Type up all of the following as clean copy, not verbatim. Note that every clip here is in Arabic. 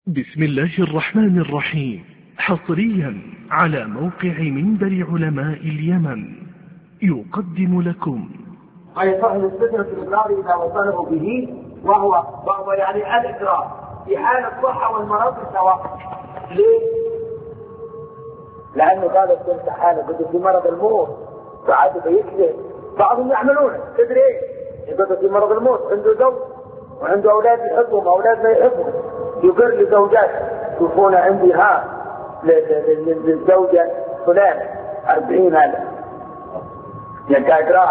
بسم الله الرحمن الرحيم، حصريا على موقع منبر علماء اليمن يقدم لكم أي صاحب السترة الإقرار إذا وصله به وهو يعني الإقرار في حال الصحة والمرض سواء. ليه؟ لأنه قال كنت حالة قد في مرض الموت وعاد بيكذب. بعضهم يعملونه تدري إيه؟ يقول في مرض الموت عنده زوج وعنده أولاد يحبهم أولاد ما يحبهم، يقر لزوجات يشوفون عندي للزوجة فلان 40,000 يقرار.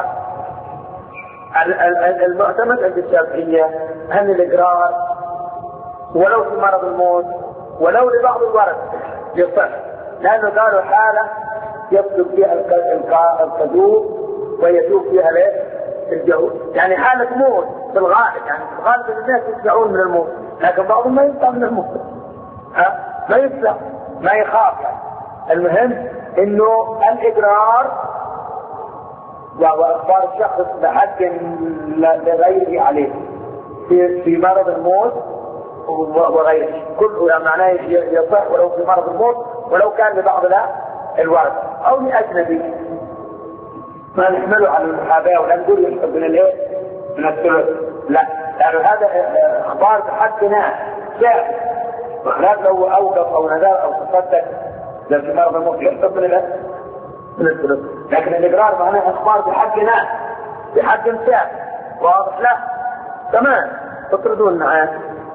المعتمد عند الشافعية أن الإقرار ولو في مرض الموت ولو لبعض الورث يصح، لأنه قالوا حالة يصدق فيها الكذوب ويتوب فيها الجهود، يعني حالة موت في الغالب، يعني في الغالب الناس يسمعون من الموت، لكن بعضهم ما يسمع من الموت، ما يسمع ما يخاف. المهم انه الإقرار وإخبار الشخص بحق لغيره عليه في مرض الموت وغيره كله معناه يصح ولو في مرض الموت ولو كان لبعض الورث أو لأجنبي. ما نحمله على المحاباة ولا نقول يحب من الايه من الثلث، لا، لأنه هذا إخبار بحق ناس شاف وخلاف لو أوقف أو نذر أو تصدق لو في مرض الموت يحب من الثلث، لكن الإقرار معناه إخبار بحق ناس بحق شاف واضح. لا تمام تطردون معاه.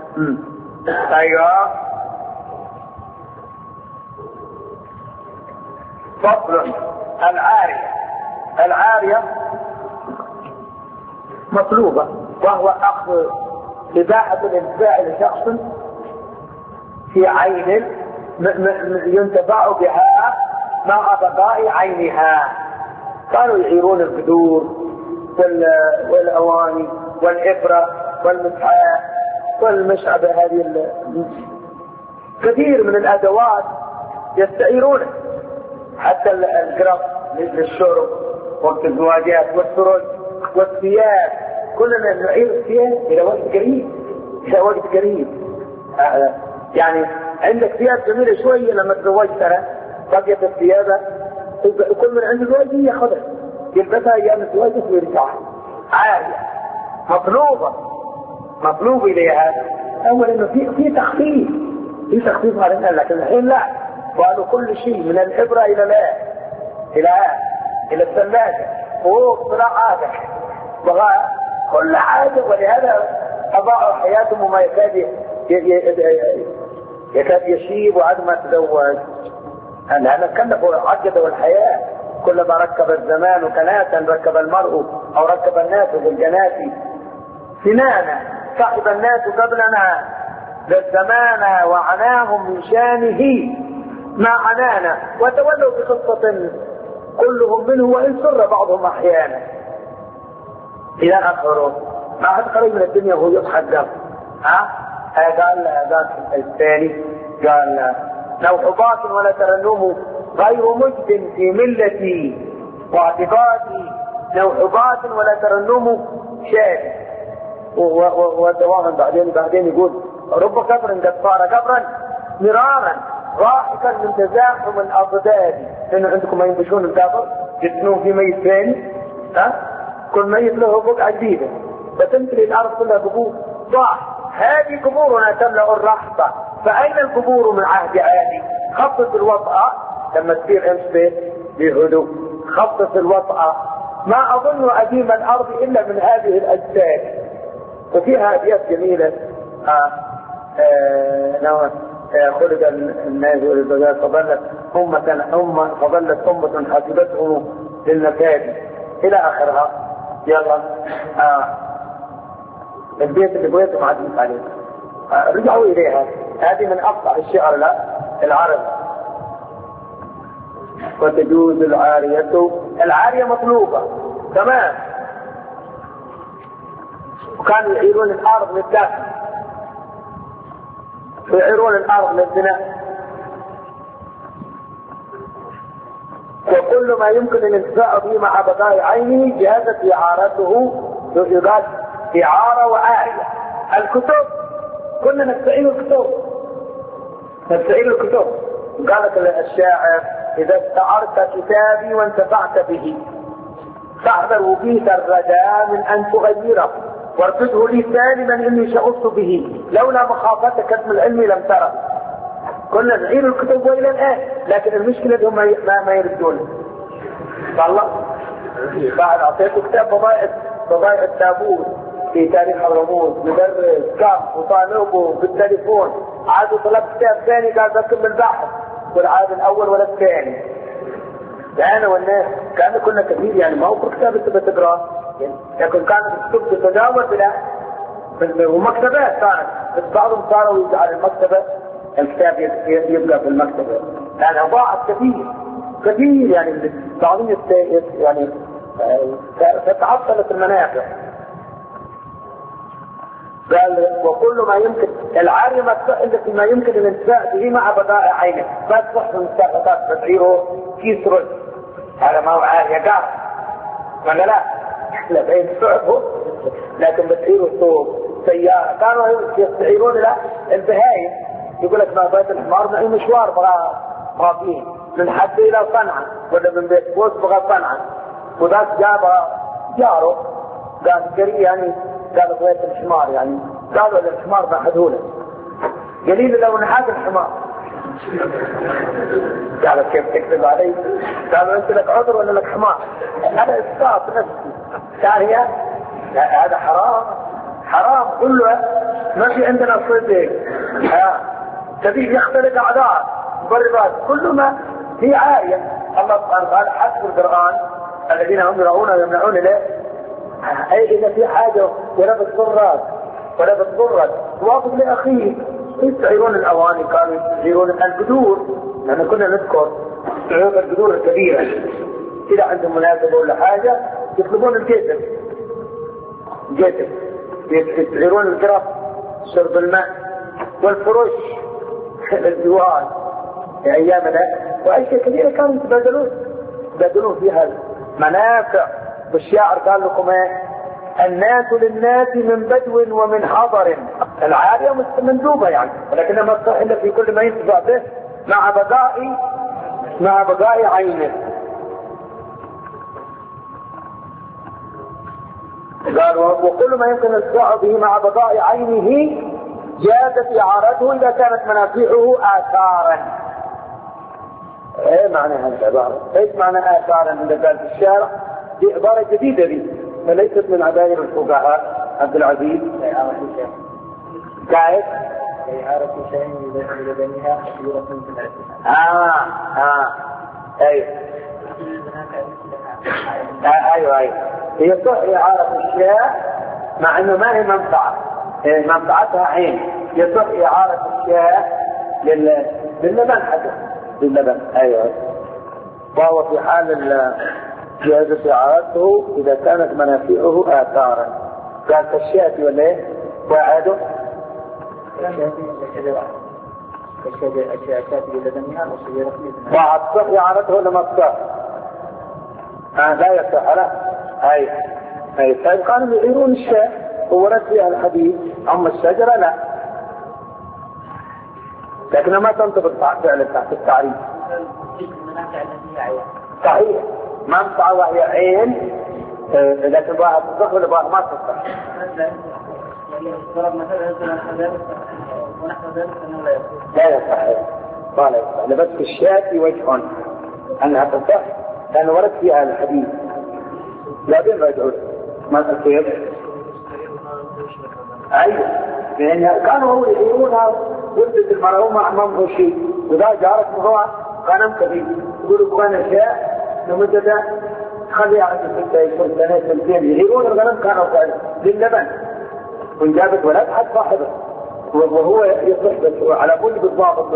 أيوه فصل. العارية مطلوبة وهو أخذ إباحة الانتفاع لشخص في عين ينتفع بها مع بقاء عينها. كانوا يعيرون القدور والأواني والإبرة والمسحاء والمشعبة، هذه كثير من الأدوات يستعيرونه، حتى القرب للشرب وقت الزواجات والسرج والثياب كلنا نعير الثياب إلى وقت قريب. يعني عندك ثياب جميلة شوية لما تزوجتها بقيت الثياب كل من عنده زواج ياخذها يلبسها أيام الزواج ويرجع. عارية مطلوب إليها. أول إنه في تخفيف على الناس، لكن الحين لا، قالوا كل شيء من الإبرة إلى الثلاجة وصراعاتك كل حاجة، ولهذا أضاعوا حياتهم وما يكاد يشيب وعد ما تزوج، لأن كلفوا عجدوا الحياة. كلما ركب الزمان كناسا ركب المرء أو ركب الناس بالجنات سنانا صاحب الناس قبلنا للزمان وعناهم من شانه ما عنانا وتولوا بقصة كلهم منه وإن سر بعضهم أحيانا إلى آخره. ما حد قريب من الدنيا وهو يضحك قال قال الثاني قال نوحبات ولا ترنم غير مجد في ملتي واعتقادي نوحبات ولا ترنم شاد. ودواما بعدين يقول رب قبر قد صار قبرا مرارا ضاحكا من تزاحم الأضداد. لأنه عندكم ما ينبشون القبر يسنون في ميت ثاني، كل ميت له بقعة جديدة فتمتلي الأرض كلها قبور. صح، هذه قبورنا تملأ الرحبة، فأين القبور من عهد عادي؟ خفض الوطأة لما تصير امس بهدوء، خفض الوطأة. ما أظن أديم الأرض إلا من هذه الأجساد. وفيها أبيات جميلة خلق الناس والزجاج فظلت أمة حسبتهم للمكان إلى آخرها. يلا البيت اللي بغيتهم عديد عليه رجعوا إليها. هذه من أفضل الشعر العرب. وتجوز العارية مطلوبة تمام. وكانوا يعيرون الأرض للدفن ويعيرون الأرض للبناء، وكل ما يمكن الانتفاع به مع بقاء عينه جازت إعارته. يقال إعارة وآية. الكتب كنا نستعين الكتب تفسير الكتب. قالت الشاعر إذا استعرت كتابي وانتفعت به فاحذر وبيت الردى من أن تغيره وارتده لي سالما إني شغفت به لولا مخافتك كتم العلم لم ترى. كنا نعير الكتب وإلى الآن، لكن المشكلة هم ما يردون. والله بعد أعطيته كتاب بضائع التابوت في تاريخ الرموز، مدرس كم وطالبه بالتليفون، عاد طلب كتاب ثاني قال بكمل البحث، والعاد الأول ولا الثاني. أنا والناس كنا كثير يعني ما هو كل كتاب أنت بتقرأ، لكن كانت الكتب تتداول ومكتبات كانت، بس بعضهم صاروا يجعل المكتبة الكتاب يبقى في المكتبة، لأنها ضاعت كثير يعني بعضهم يعني فتعطلت المنافع. قال وكل ما يمكن العارية التي ما يمكن الانتفاع به مع بضائع عينه، ما تصح من ساقطات تدعيه كيس رز، هذا ما هو عارية قاعد ولا لا بين صعبه، لكن بتعيره ثوب سيارة. كانوا يستعيرون له البهايم، يقول لك ما بيت الحمار معي مشوار بغى فيه من حد إلى صنعاء ولا من بيت بوس بغى صنعاء، وذاك جابها جاره قال جري يعني قالوا بيت الحمار يعني، قالوا الحمار بحدوله قليل لو نحاك الحمار. قالوا كيف تكذب علي؟ قالوا انت لك عذر ولا لك حمار؟ هذا اسقاط نفسي. ثانيا هذا حرام كله، ما في عندنا صدق تبي يختلق اعذار مبررات، كل ما هي عارية. الله سبحانه وتعالى حسب القرآن الذين هم يرون ويمنعون له، أي إذا في حاجة ولا بتضرك توافق لأخيه. يستعيرون الأواني، كانوا يستعيرون القدور، لأن كنا نذكر يستعيرون القدور الكبيرة إذا عندهم مناسبة ولا حاجة يطلبون الجيتر يستعيرون القرب شرب الماء والفرش الزواج في أيامنا، وأشياء كثيرة كانوا يتبادلون فيها المنافع. والشاعر قال لكم الناس للناس من بدو ومن حضر، العارية مندوبة يعني، ولكنها ما تصح إلا في كل ما ينتفع به مع بقاء عينه. قال وكل ما يمكن الانتفاع به مع بقاء عينه جازت إعارته إذا كانت منافعه آثارا. ايه معنى هذه العبارة؟ ايش معنى آثارا عند قال في الشارع؟ دي عبارة جديدة دي، فليست من عبائر الفقهاء. عبد العزيز كيف؟ إعارة شيء لبنيها حصيرة في الأرض. أيوة هي صح إعارة الشيء مع أنه ما هي منفعة، منفعتها عين. يصح إعارة الشيء لللبن حتى لللبن. أيوة وهو في حال جائزة إعارته إذا كانت منافعه آثارا. قال كالشاة ولا إيه؟ وعاده الشاة لبنها وصيرت لبنها. وعد صح إعارته ولا ما صح؟ لا يصح لا. أي كانوا يعيرون الشاة ورد فيها الحديث، أما الشجرة لا، لكنها ما تنطبق فعلا تحت التعريف. صحيح منفعة وهي عين، لكن بها تصح ولا بها ما تصح. لا يصح قال لبس في الشاة وجه أنها تصح لأن ورد فيها الحديث. لا بين رجعون ما تصير. أيوة لأن كانوا يقولونها ولدت المرأة مع منه شيء، وذا جارت مضوع غنم كبير يقولوا بغانا شاء لمدة خلي على سنتين يهيرون الغنم كانوا قالوا لللبن، وانجابت ولد حد صاحبه وهو يصلح بس على كل بالضابط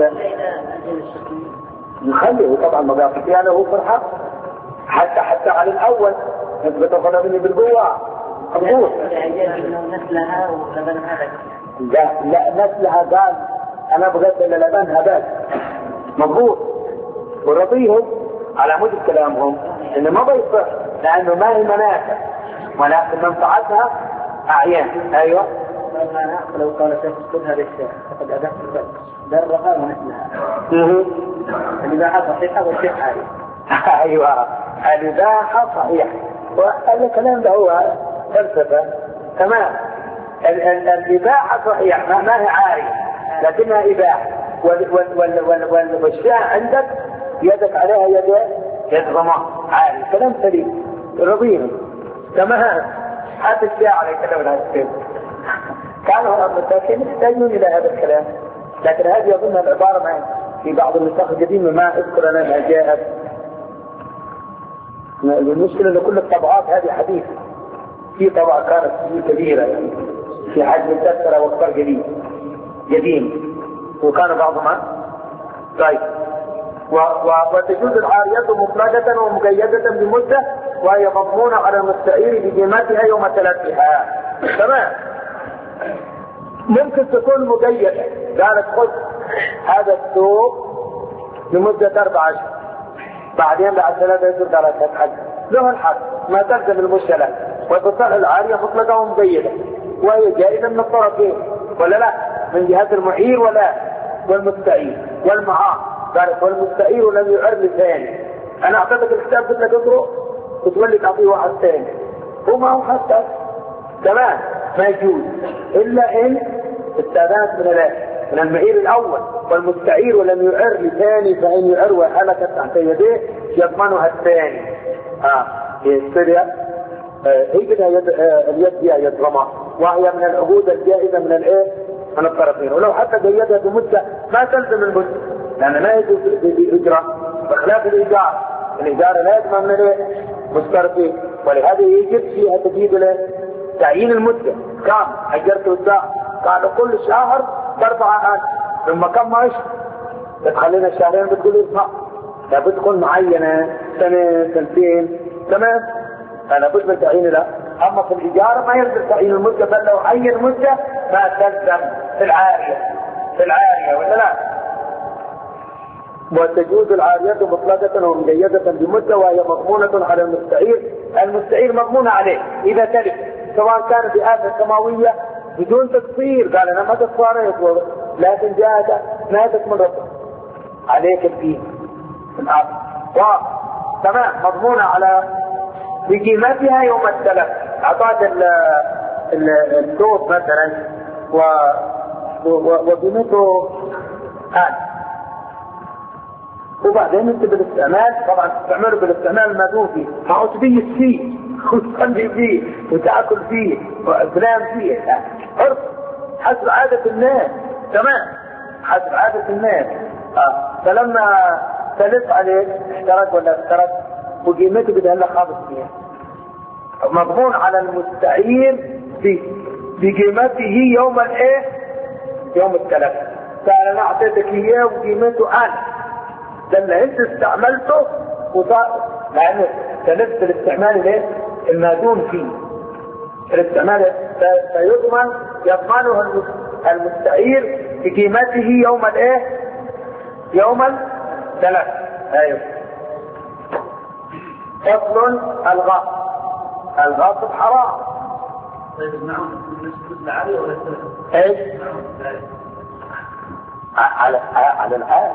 نخليه طبعا ما بيعطي يعني هو فرحة حتى على الأول بتاخذها مني بالقوة مضبوط. نسلها ولبنها لا نسلها قال أنا بغيت إلا لبنها بس مضبوط، ورضيهم على مود كلامهم إنه ما بيصح لأنه ما هي منافع ولكن منفعتها أعيان. أيوة لو قال شيخ خذها للشيخ فقد أدخل البلد درها ونحنها الإباحة صحيحة والشيء عاري. أيوة الإباحة صحيحة، والكلام ده هو فلسفة. تمام. الإباحة صحيحة ما هي عارية لكنها إباحة، والشيء عندك يدك عليها يد ضمان عاري. كلام سليم رضينا. تمام. هذا الشاعر يتكلم عن السلم، كانوا المساكين يحتاجون إلى هذا الكلام، لكن هذه يظن العبارة معي في بعض النسخ القديمة ما أذكر أنا ما جاءت. المشكلة أن كل الطبعات هذه حديث، في طبعة كانت كبيرة يعني في حجم التذكرة واختار قديم وكان بعضها طيب. وتجوز العارية مطلقة ومقيدة بمدة، وهي مضمونة على المستعير بقيمتها يوم تلفها. تمام. ممكن تكون مقيدة، قالت خذ هذا الثوب لمدة 4 أشهر، بعدين بعد 3 أشهر قالت لك حد له الحد ما تلزم المشكلة، وتصح العارية مطلقة ومقيدة، وهي جائزة من الطرفين ولا لا؟ من جهة المعير ولا والمستعير والمعار. قالت والمستعير لم يعر لثاني، أنا أعطيتك الكتاب قلت لك اقرأ وتولي تعطيه واحد ثاني، هو ما هو حتى. تمام. ما يجوز إلا إن استاذنت من المعير الأول والمستعير ولم يعر لثاني، فإن يعر وحلكت تحت يديه يضمنها الثاني. يصير هي كده اليد فيها يد ضمان، وهي من العقود الجائزة من الطرفين. ولو حتى قيدها بمدة ما تلزم المدة، لأن لا يجوز بإجراء بخلاف الإيجار. الإيجار لا يضمن من مسترفين، ولهذا يجب فيها تجديد تعيين المدة. كم أجرت الساعة؟ قالوا كل شهر 4 ثم كم ما يشهر تخلينا الشهرين بتقول اسمع لابد تكون معينة سنة سنتين. تمام. فلا بد من تعيين له. أما في الإيجار ما يلزم تعيين المدة، بل لو عين مدة ما تلزم في العارية ولا لا. وتجوز العارية مطلقة ومقيدة بمدة، وهي مضمونة على المستعير مضمونة عليه إذا تلف، سواء كان بآفة سماوية بدون تقصير. قال أنا ما تقصاريت لكن جاءت نادت من ربك عليك الدين تمام. مضمونة على بقيمتها يوم التلف. أعطاك الثوب مثلا وقيمته وبعدين انت بالاستعمال طبعا تستعمله بالاستعمال المادون فيه، ما تبيت فيه وتصلي فيه وتاكل فيه وتنام فيه، عرف حسب عادة الناس. تمام. حسب عادة الناس. فلما تلف عليك اشترك ولا اشترك وقيمته بدها لك خابط فيها، مضمون على المستعير بقيمته يوم التلف. قال انا اعطيتك اياه وقيمته ده اللي انت استعملته وصار، لانه تلف بالاستعمال المادون فيه. الاستعمال يضمنه المستعير بقيمته يوم التلف. ايوه. فصل الغاصب حرام. طيب نعم مثل عالية ولا ايش؟ على العادة.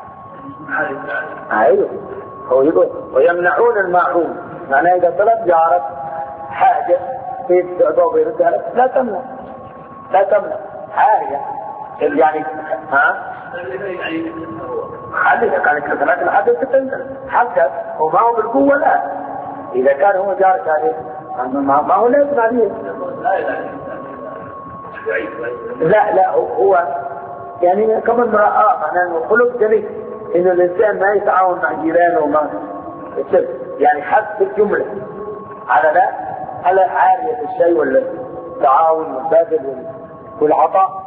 ايوه. هو يقول ويمنعون الماعون، معناه اذا طلب جارك حاجة في الضوء يردها لك لا تمنع عارية يعني. خليك كان كذلك الحدث تنزل حقك وما هو بالقوة. لا إذا كان هو جارك عليه ما هو لازم عليه. لا هو يعني كما امرأة معناه انه خلق جميل، انه الانسان ما يتعاون مع جيرانه وما يصير يعني حد الجملة على عارية الشيء ولا التعاون والبذل والعطاء.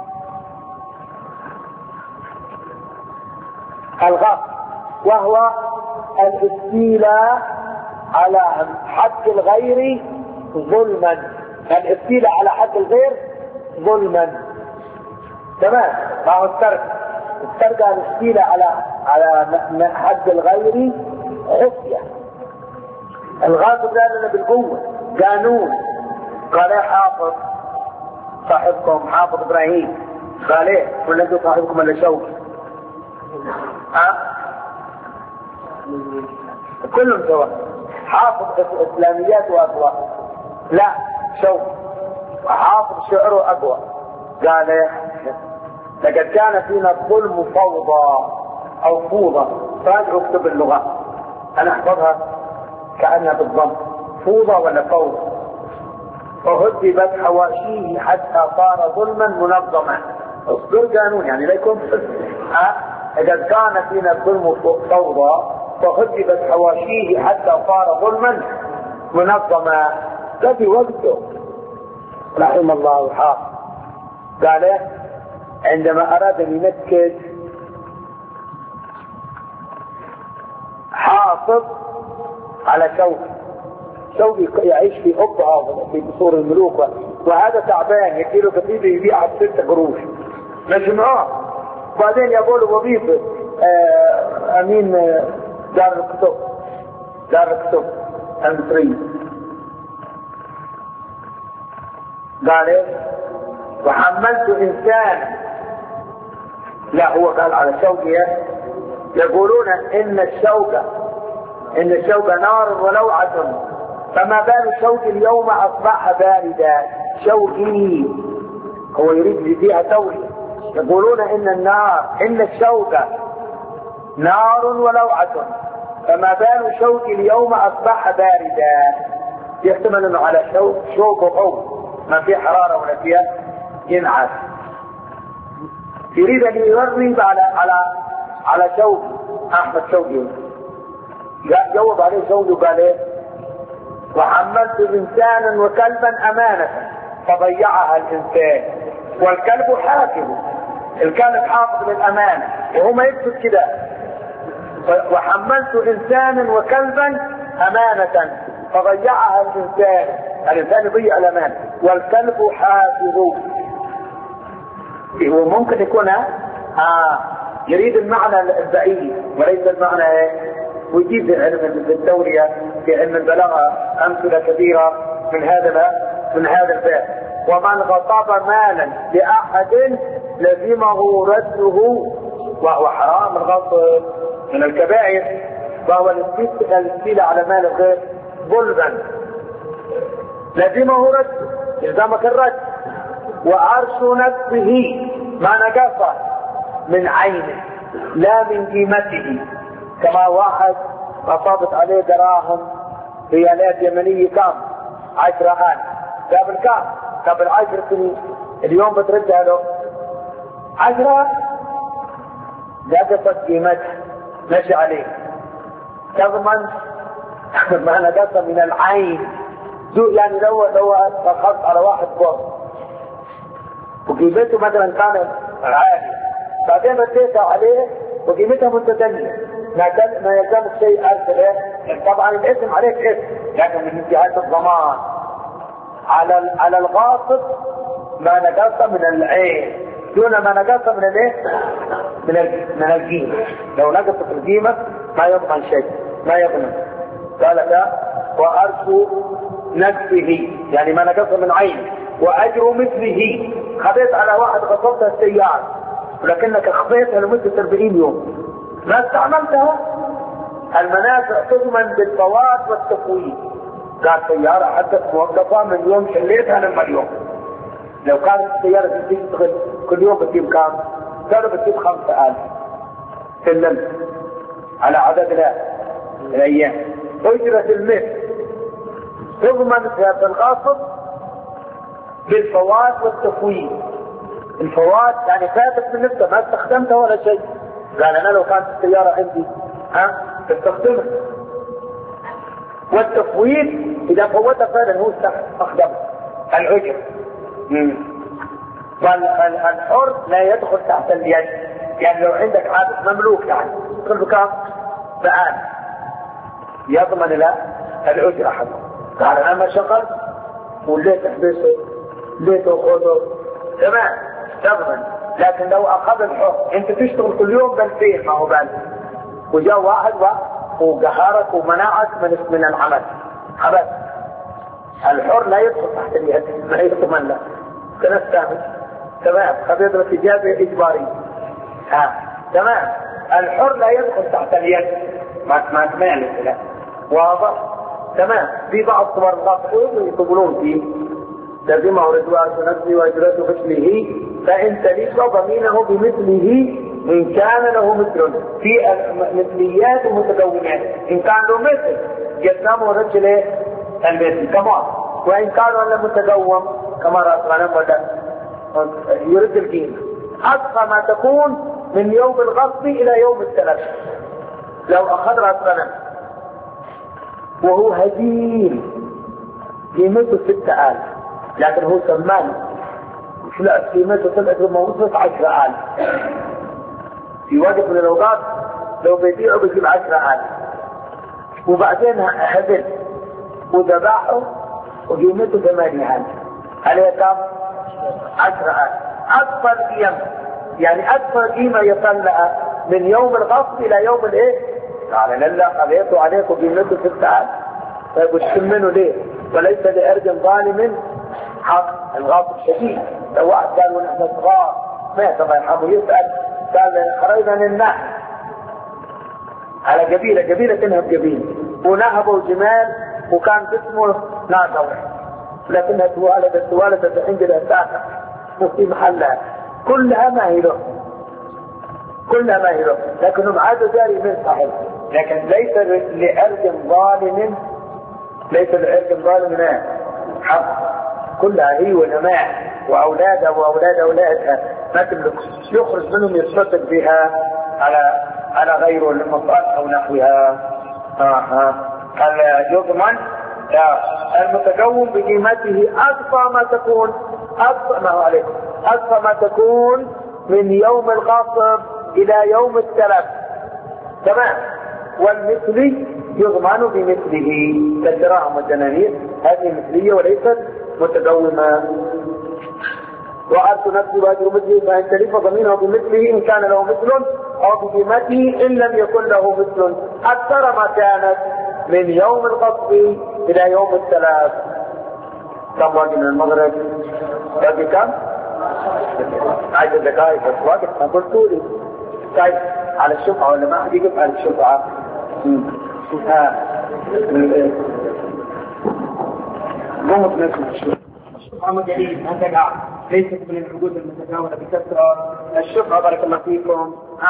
الغصب وهو الاستيلاء على حق الغير ظلما. الاستيلاء على حق الغير ظلما. تمام. ما هو السرقة الاستيلاء على حق الغير خفية. الغاصب لنا بالقوة قانون. قال حافظ صاحبكم حافظ ابراهيم قال ايه قل لك صاحبكم الا شوك؟ كلهم سواء، حافظ اسلاميات واقوى، لا شوك، وحافظ شعره اقوى. قال ايه لقد كان فينا الظلم فوضى او فوضى، راجعوا اكتب اللغة انا احفظها كأنها بالضم، فوضى ولا فوضى. وهذبت حواشيه حتى صار ظلما منظما، اصدر قانون يعني لا يكون اذا كان فينا الظلم فوضى فهذبت حواشيه حتى صار ظلما منظما. ده في وقته رحم الله حافظ. قال عندما اراد ان ينكد حافظ على شوقي يعيش في أبها في قصور الملوك، وهذا تعبان يديله كتيبه يبيعها ب6 قروش مجموعه، وبعدين يقول وظيفه امين دار الكتب المصرية. قال ايه وحملت انسان، لا هو قال على شوقي يقولون ان الشوق نار ولوعة، فما بال شوقي اليوم اصبح باردا. شوقي هو يريد فيها توري، يقولون ان الشوق نار ولوعة، فما بال شوقي اليوم اصبح باردا. يحتمل انه على شوق وقوم ما فيه حرارة ولا فيها ينعس، يريد ان يغرب على شوق احمد شوقي. جاوب عليه شوقي وقال ايه وحملت انسانا وكلبا امانة فضيعها الانسان، والكلب حافظ، الكلب حافظ للامانة وهو ما يكتب كده. وحملت انسانا وكلبا امانة فضيعها الانسان يضيع الامانة والكلب حافظ. وممكن يكون يريد المعنى البعيد وليس المعنى ايه، ويجيب علم التورية في علم البلاغة امثلة كثيرة من هذا الباب. ومن غصب مالا لاحد لزمه رده، وهو حرام الغصب من الكبائر، وهو الاستيلاء على مال الغير ظلما، لزمه رده الزامك الرد. وعرش نفسه ما نقص من عينه لا من قيمته، كما واحد أصابت عليه دراهم ريالات يمنية كام 10,000 قبل 10 سنين، اليوم بتردها له 10 نقصت قيمتها ماشي عليه. تضمن ما نقص من العين، يعني لو أخذت على واحد فوق وقيمته مثلا كانت عالية، بعدين رديتها عليه وقيمتها متدنية، ما يلزمك شيء أرسله. طبعا الاسم عليك اسم، لكن من جهة الضمان على الغاصب ما نقص من العين دون ما نقص من الايه من القيمة. لو نقصت القيمة ما يضمن شيء، ما يضمن. قال وأرجو نفسه يعني ما نقص من عين، وأجر مثله. خذيت على واحد غصبتها السيارة ولكنك اخفيتها لمدة 40 يوم ما استعملتها، المنافع تضمن بالفوات والتفويت. قال سيارة حقت موقفة من يوم شليتها لما اليوم، لو كانت السيارة تشتغل كل يوم بتجيب كام؟ كانوا بتجيب 5,000 في اللمس على عدد الأيام. أجرة المثل تضمن في الغاصب بالفوات والتفويت. الفوات يعني فاتت من نفسها ما استخدمتها ولا شيء. قال انا لو كانت السيارة عندي استخدمها. والتفويت اذا فوتها فعلا هو استخدمها العجر. والحر لا يدخل تحت اليد، يعني لو عندك عادة مملوك يعني تدخل بكام فعال يضمن له العجر حقه. قال انا ما شغلت وليت احبسه ليت اخذه تمام تضمن. لكن لو اخذ الحر انت تشتغل كل يوم بالفين ما هو بال، وجاء واحد وقهرك ومنعك من العمل حبس، الحر لا يدخل تحت اليد ما يضمن له. سنة الثامن تمام. قضية الإجازة إجبارية. تمام. الحر لا يدخل تحت اليد، ما تمالك لا. واضح؟ تمام. في بعض صور الغاصبين يقولون فيه لازمه رضوان نفسه واجرته مثله فان تليق ضمينه بمثله ان كان له مثل. في مثليات ومتدونات، ان كان له مثل يلزمه رجل المثل كمان، وان كان له متدون كما رأسنا يرد القيمة أقصى ما تكون من يوم الغصب إلى يوم التلف. لو أخذ رأسنا وهو هزيل قيمته 6000 لكن هو سمان لا قيمته طلعت لما وصلت 10000 في وقت من الأوقات لو بيبيعه بيجيب 10000 وبعدين هزل وذبحه وقيمته 8000 عليه كم؟ 10000. أكثر قيمة يعني أكثر قيمة يطلع من يوم الغصب إلى يوم الإيه؟ قال لا خليته عليكم قيمته 6000. طيب وش منه ليه؟ وليس لأرض ظالم حق. الغصب شديد. لو واحد قال ونحن صغار مات الله يرحمه يسأل قال خرجنا للنحل على قبيلة تنهب قبيلة ونهبوا جمال وكان جسمه ناقة واحد لكنها توالدت عندنا ساعة وفي محلها كلها ما هي له لكنهم عادوا جاري من صحيح. لكن ليس لأرض ظالم حق. كلها هي ونماء وأولادها وأولاد أولادها ما تملك يخرج منهم يتصدق بها على غيره المصالح أو نحوها. يضمن المتكون بقيمته أقصى ما تكون من يوم الغصب إلى يوم التلف. تمام. والمثلي يضمن بمثله كالدراهم والدنانير، هذه مثلية وليست متدومة. وأرث نفسي واجر مثله فإن تلف ضمينه بمثله إن كان له مثل أو بقيمته إن لم يكن له مثل أكثر ما كانت من يوم الغصب إلى يوم التلف. كم باقي من المغرب؟ باقي كم؟ 10 دقائق بس وقت ما قلتوا لي. طيب على الشفعة ولا ما حد يقف على الشفعة؟ قومت نفسنا الشفعة مجالين ما تقع ليست من العقود المتداولة بكثرة. الشفعة بارك الله فيكم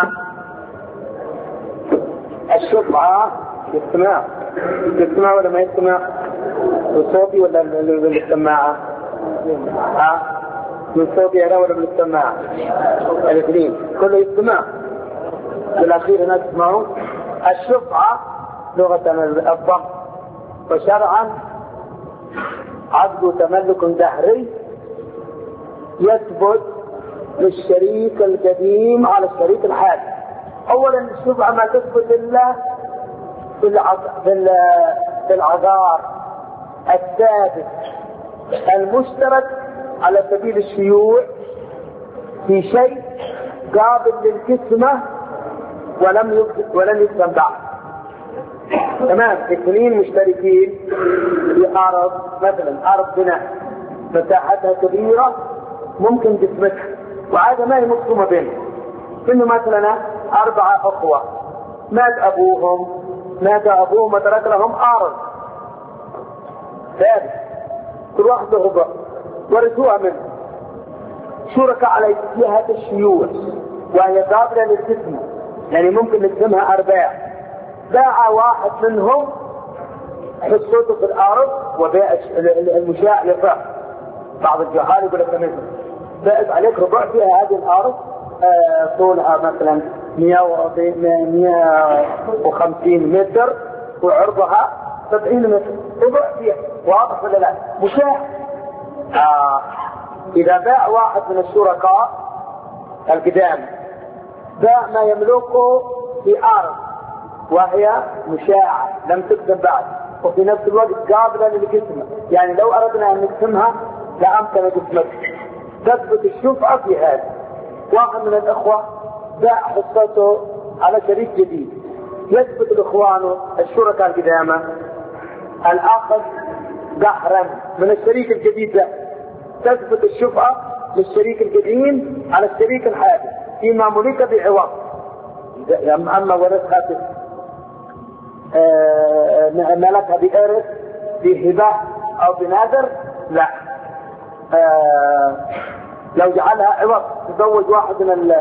الشفعة يستمع ولا ما يستمع؟ بالصوتي ولا بالسماعة؟ من صوتي أنا ولا بالسماعة؟ الاثنين كله يستمع. بالأخير هنا تسمعوا. الشفعة لغة الضم وشرعا عقد تملك دهري يثبت للشريك القديم على الشريك الحالي. أولا الشفعة ما تثبت إلا بالعذار الثابت المشترك على سبيل الشيوع في شيء قابل للقسمة ولم يقسم بعد. تمام. اثنين مشتركين في أرض مثلا أرض بناء مساحتها كبيرة ممكن قسمتها وعادة ما هي مقسومة بينهم. إنه مثلا 4 أخوة مات أبوهم وترك لهم أرض ثابت كل واحد له ورثوها منه شركاء على جهة الشيوع وهي قابلة للقسمة يعني ممكن نقسمها 4. باع واحد منهم حصته في الأرض وباع المشاع للرأس. بعض الجهال يقول لك مثلا باعت عليك ربع فيها هذه الأرض طولها مثلا 150 متر وعرضها 70 متر ربع فيها. واضح ولا لا؟ مشاع. إذا باع واحد من الشركاء القدام باع ما يملكه في أرض وهي مشاعة لم تقسم بعد وفي نفس الوقت قابلة للقسمة يعني لو أردنا أن نقسمها لأمكن قسمتها. تثبت الشفعة في هذا. واحد من الأخوة باع حصته على شريك جديد يثبت الإخوان الشركاء القدامى الآخر قهرا من الشريك الجديد ده تثبت الشفعة للشريك القديم على الشريك الحادث فيما ملك بعوض. أما ورثها ملكها بإرث بهبة أو بنذر لا. لو جعلها عوض تزوج واحد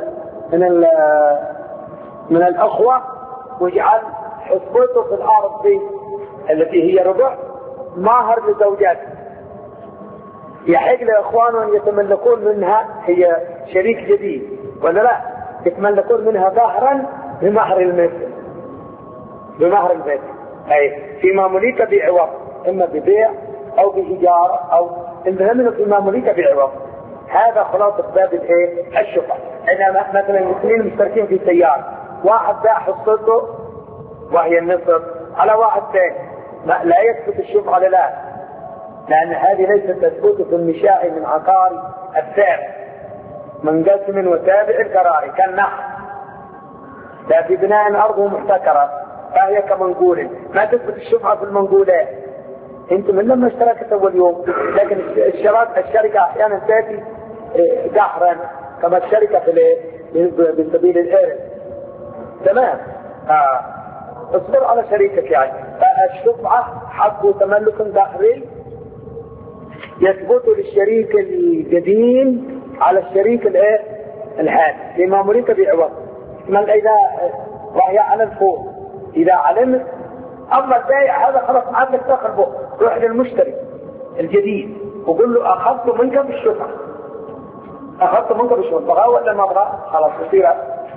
من الأخوة وجعل حصته في الأرض دي التي هي ربع ماهر لزوجاته، يحق لإخوانه أن يتملكون منها، هي شريك جديد ولا لا، يتملكون منها ظهرا بمهر المثل، بمهر المثل أي فيما ملك بعوض، إما ببيع أو بإيجار أو المهم فيما ملك بعوض. هذا خلاصة باب الايه؟ الشفعة. إنما مثلا الاثنين مشتركين في سيارة، واحد باع حصته وهي النصف على واحد ثاني، لا يثبت الشفعة لا، لأن هذه ليست تثبت في المشاع من عقار الثابت منقسم وتابع القراري كالنحل، لا في بناء أرضه محتكرة فهي كمنقول، ما تثبت الشفعة في المنقولات. انت من لما اشتركت اول يوم، لكن الشركة احيانا تاتي دحرا كما الشركة في بسبيل الارث. تمام. اصبر على شريكك يعني. فالشفعة حق تملك داخلي يثبت للشريك القديم على الشريك الحادث لما ملك بعوض. من اذا وهي على الفور اذا علمت. اما البائع هذا خلاص عندك دخل به، روح للمشتري الجديد وقول له اخذت منك بالشفعة، اخذت منك بالشفعة ولا ما ابغى، خلاص يصير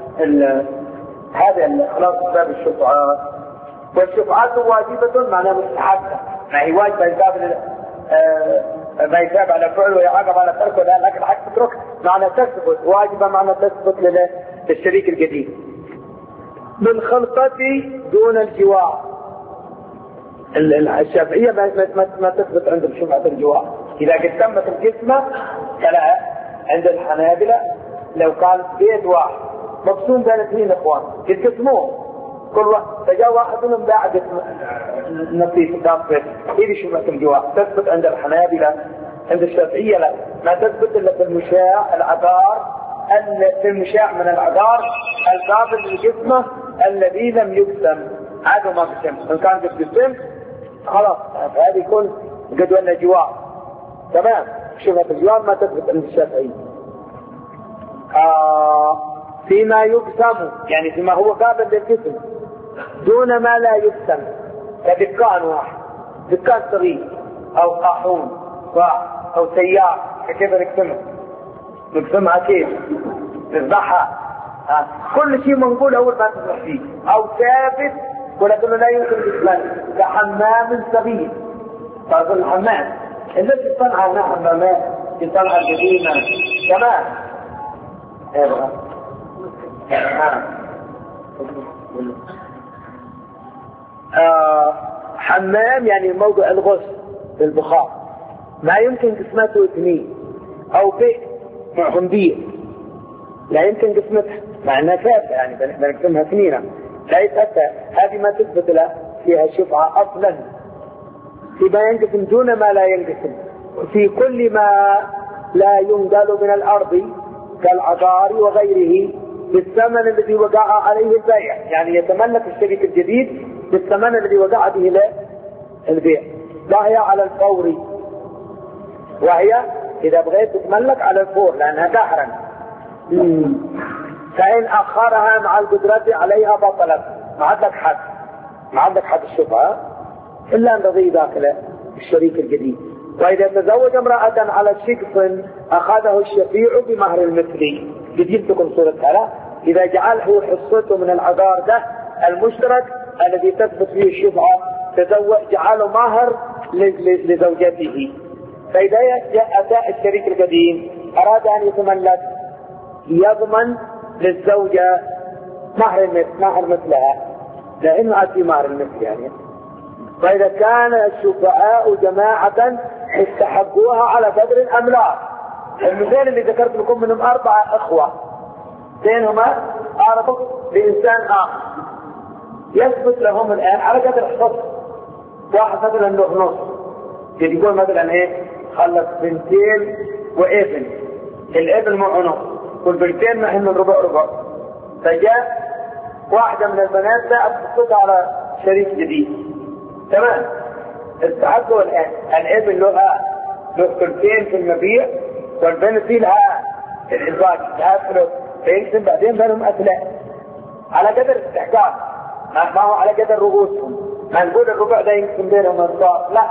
هذا خلاص باب الشفعة. والشفعات واجبة معناها مستحبة، ما هي واجبة الباب ما يثاب على فعل ويعاقب على تركه، لكن حق تترك معنى تثبت، واجبة معنى تثبت للشريك الجديد. بالخلطة دون الجوار. الشافعية ما تثبت عند شفعة الجوار. إذا قد تمت القسمة فلا. عند الحنابلة لو كان بيت واحد مقسوم بين اثنين اخوان يتقسموه، كل واحد فجاء واحد منهم باع نصيب داخل إذا شفعة الجوار تثبت عند الحنابلة. عند الشافعية لا، ما تثبت إلا في المشاع العقار، في المشاع من العقار القابل للقسمة الذي لم يقسم، هذا ما قسم. إن كان قد قسم خلاص هذا يكون قد ولا جوار. تمام. شفعة الجوار ما تثبت عند الشافعية. فيما يقسم يعني فيما هو قابل للقسم دون ما لا يقسم، كدكان واحد، دكان صغير أو قاحون أو سيارة، كيف نقسمها كيف؟ نذبحها. كل شيء منقول أول ما تذبح فيه، أو ثابت ولكنه لا يمكن قسمه، كحمام صغير. فرض الحمام التي تصنع حمامات تصنع القديمة. تمام. حمام يعني موضع الغسل بالبخار، ما يمكن قسمته اثنين. أو بيت معهم بير لا يمكن قسمتها، مع انها ثابته يعني بنقسمها اثنين لا يتأتى. هذه ما تثبت له فيها شفعة اصلا. فيما ينقسم دون ما لا ينقسم، في كل ما لا ينقل من الارض كالعقار وغيره بالثمن الذي وقع عليه البيع، يعني يتملك الشريك الجديد بالثمن الذي وقع به له البيع. وهي على الفور، وهي إذا بغيت تتملك على الفور لأنها دحرا. فإن أخرها مع القدرة عليها بطلت، ما عندك حد، ما عندك حد الشفعة إلا أن رضي داخل الشريك الجديد. وإذا تزوج امرأة على شقص أخذه الشفيع بمهر المثلي. جبتكم صورة هذا. إذا جعله حصته من العقار ده المشترك الذي تثبت فيه الشفعة، جعله مهر لزوجته. فإذا أتى الشريك القديم أراد أن يتملك يضمن للزوجة مهر مثلها، لأنه أتي مهر المثل يعني. فإذا كان الشفعاء جماعة استحقوها على قدر الأملاك. المثال اللي ذكرت لكم منهم 4 أخوة، بينهما أربط لإنسان آخر، يثبت لهم الآن على قدر حصص. واحد مثلا له نص، يقول مثلا إيه خلص 2 وابن الابن معه نص والبنتين معهم ربع ربع. فجاء واحدة من البنات جاءت تتصل على شريك جديد، تمام، استحقوا الآن الابن لها ثلثين في المبيع والبنت لها الإنفاق لها فلوس، فيقسم بعدين بينهم أثلاث على قدر الاستحقاق، ما هو على قدر رؤوسهم. ما نقول الربع ده يقسم بينهم الصار، لا،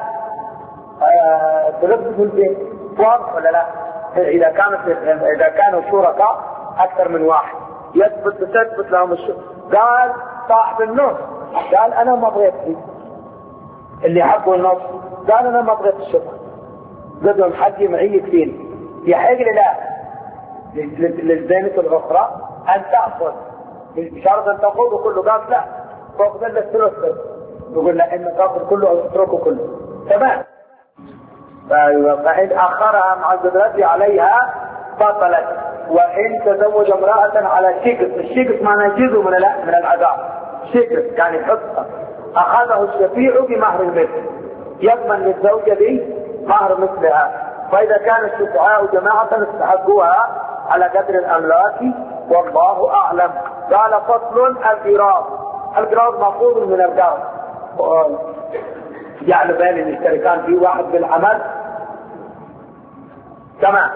ثلث ثلثين، واضح ولا لا؟ إذا كانوا شركاء أكثر من واحد تثبت لهم الشركة. قال صاحب النص قال أنا ما بغيت فيه، اللي حقه النص قال أنا ما بغيت الشركة، قد لهم حقي معي كثير، يحق لي لا للبنت الأخرى أن تأخذ بشرط أن تأخذ وكله. قال لا، تأخذ إلا الثلث، يقول لا، إن تأخذ كله أو تتركه كله، تمام. فإن أخرها مع قدرته عليها بطلت. وإن تزوج امرأة على شقف، الشقف معناه جزء من العذاب، شقف يعني حصة، أخذه الشفيع بمهر المثل، يضمن للزوجة دي مهر مثلها. فإذا كان الشفعاء جماعة استحقوها على قدر الأملاك، والله أعلم. قال فصل القراض مفروض من القرض، جعل بين المشتركان في واحد بالعمل، تمام.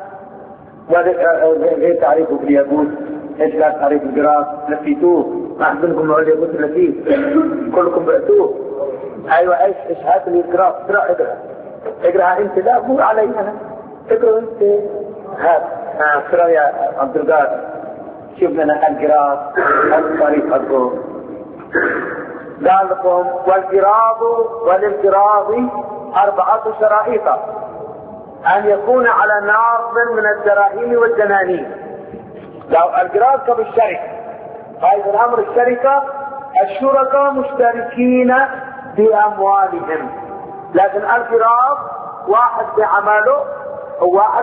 غير تعريفه في اليهود، ايش لا تعريف القراض؟ لفيتوه، ما احسنكم على اليهود لفيت، كلكم بعتوه. ايوه ايش هذا القراض؟ اقرأها انت، لا مو علي انا، اقرأ انت. هذا اقرأ يا عبد القادر، شوف لنا القراض الطريق حقه. قال لكم والانقراض 4 شرائط: أن يكون على ناصب من الدراهم والدنانير. لو القراض كالشركة، هذا الأمر الشركة الشركاء مشتركين بأموالهم، لكن القراض واحد بعمله وواحد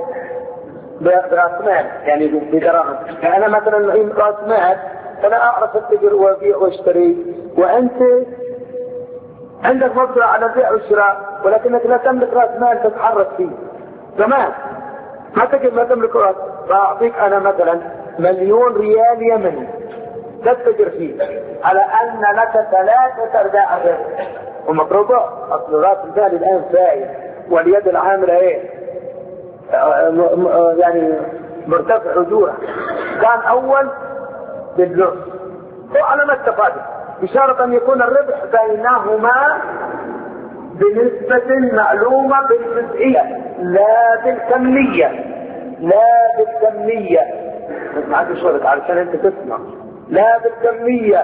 برأس مال، يعني بدراهم. يعني أنا مثلا الحين رأس مال، فلا أعرف أتجر وأبيع وأشتري، وأنت عندك مقدرة على البيع والشراء، ولكنك لا تملك رأس مال تتحرك فيه، تمام؟ ما تملك رأس. فأعطيك أنا مثلا 1,000,000 ريال يمني تتجر فيه، على أن لك 3 أرباع الربح، ومفروض أصل رأس المال الآن فايد، واليد العاملة يعني مرتفع أجورها. كان أول بالنص، هو على ما اتفقنا، بشرط أن يكون الربح بينهما بنسبة معلومة بالجزئية، لا بالكمية. معك شرط علشان أنت تسمع، لا بالكمية.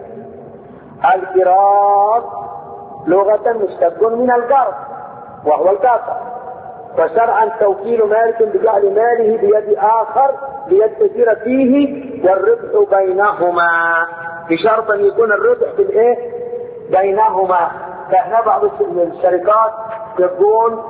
القراض لغة مشتق من القرض وهو القاطع، فشرعا توكيل مالك بجعل ماله بيد آخر ليتجر فيه والربح بينهما، بشرط أن يكون الربح بينهما. فإحنا بعض الشركات يكون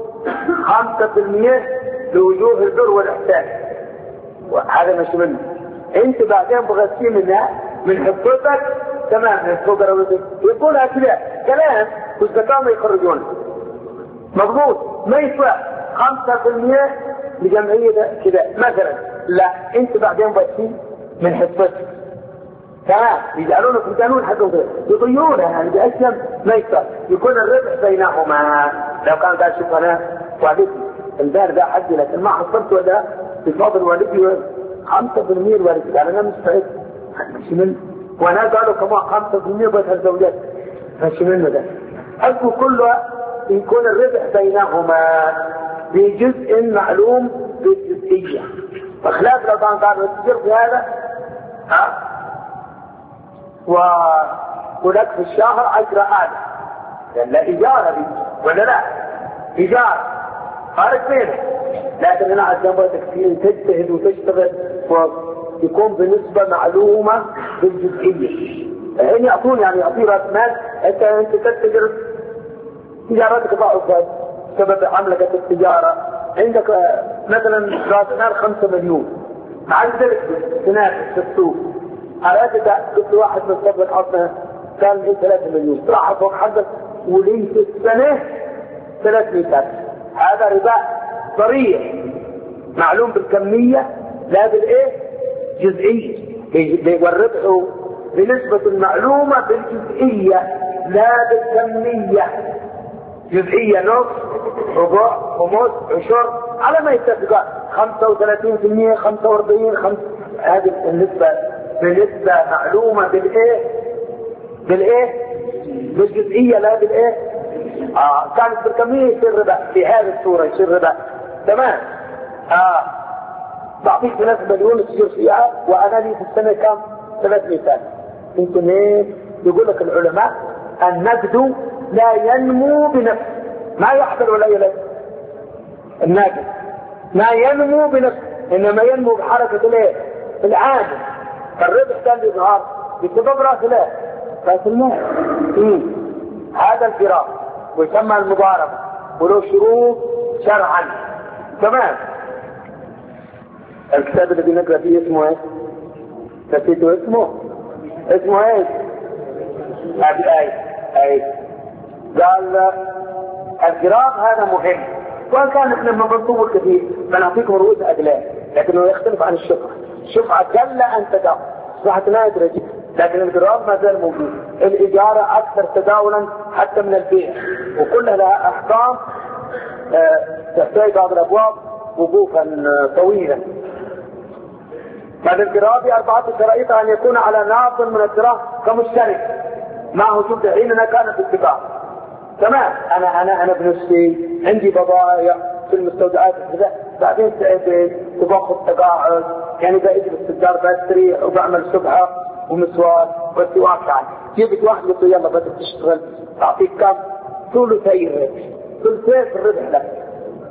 5% لوجوه البر والإحسان، وهذا مش منه. أنت بعدين بغسيه منها من حفظتك، تمام، من الفقراء يقول كذا كلام والزكاة ما يخرجونه مضبوط، ما يدفع 5% لجمعية كذا مثلا، لا، أنت بعدين بغسيه من حفظتك، تمام، يجعلونه في القانون حقهم يضيعونها، يعني بأسلم ما يدفع، يكون الربح بينهما. لو كان قال شوف أنا والدي الدار ده حقي، لكن ما حصلت ولا بفضل والدي 5% الوالد قال أنا مستعد شمل، وأنا قالوا كمان 5% بس الزوجات فشملنا ده. حقه كله يكون الربح بينهما بجزء معلوم بالجزئية، بخلاف لو كان قالوا تجر في هذا ولك في الشهر 10 آلاف، لا إيجار دي ولا لا؟ إيجار خارج بينك، لكن أنا عزمتك فيه تجتهد وتشتغل ويكون بنسبة معلومة بالجزئية. إن يعطون يعني يعطي رأس مال، أنت تتجر تجارتك ضعفت بسبب عملك التجارة، عندك مثلا رأس مال 5 مليون، عندك تنافس في السوق، على قلت واحد من صبر عطنا كان من 3 مليون، راح فوق حدث ولي في السنة 300,000، هذا ربا صريح، معلوم بالكمية لا بالايه؟ جزئية. والربح بنسبة المعلومة بالجزئية لا بالكمية. جزئية نص، ربع، خمس، عشر، على ما يتفق 35%، 45، هذه النسبة بنسبة معلومة بالايه؟ بالجزئية لا بالايه؟ كانت بالكمية يصير ربا، في هذه الصورة يصير ربا. تمام. بعطيك بنسبة مليون تصير فيها، وانا لي في السنة كم؟ 300 سنة. يمكن ايه؟ يقول لك العلماء النقد لا ينمو بنفسه، ما يحصل ولا يلد. النقد ما ينمو بنفسه، انما ينمو بحركة الايه؟ العامل. فالربح كان يظهر بسبب راس المال. هذا الفراق ويسمى المضاربة، وله شروط شرعا. تمام. الكتاب الذي نقرأ فيه اسمه ايه؟ نسيته اسمه ايه؟ قال الفراق هذا مهم، وان كان احنا منصوب كثير فنعطيكم رؤوس اقلام، لكنه يختلف عن الشفعة قل ان تداول، اصبحت نادرة جدا، لكن الفراق ما زال موجود. الاجارة اكثر تداولا حتى من البيع، وكلها لها احكام تحتاج بعض الابواب وقوفا طويلا. بعد القراءة بأربعة شرائط: أن يكون على ناقل من الدراهم كمشترك معه شبه حيننا كانت اتفاق. تمام. أنا بنفسي عندي بضائع في المستودعات كذا، بعدين تباخذ تقاعد، يعني بأجلس في الدار بستريح وبعمل سبحة ومسواك والسواك. يعني جبت واحد قلت يلا بدك تشتغل تعطيك كم؟ ثلثي الربح، ثلثي الربح لك.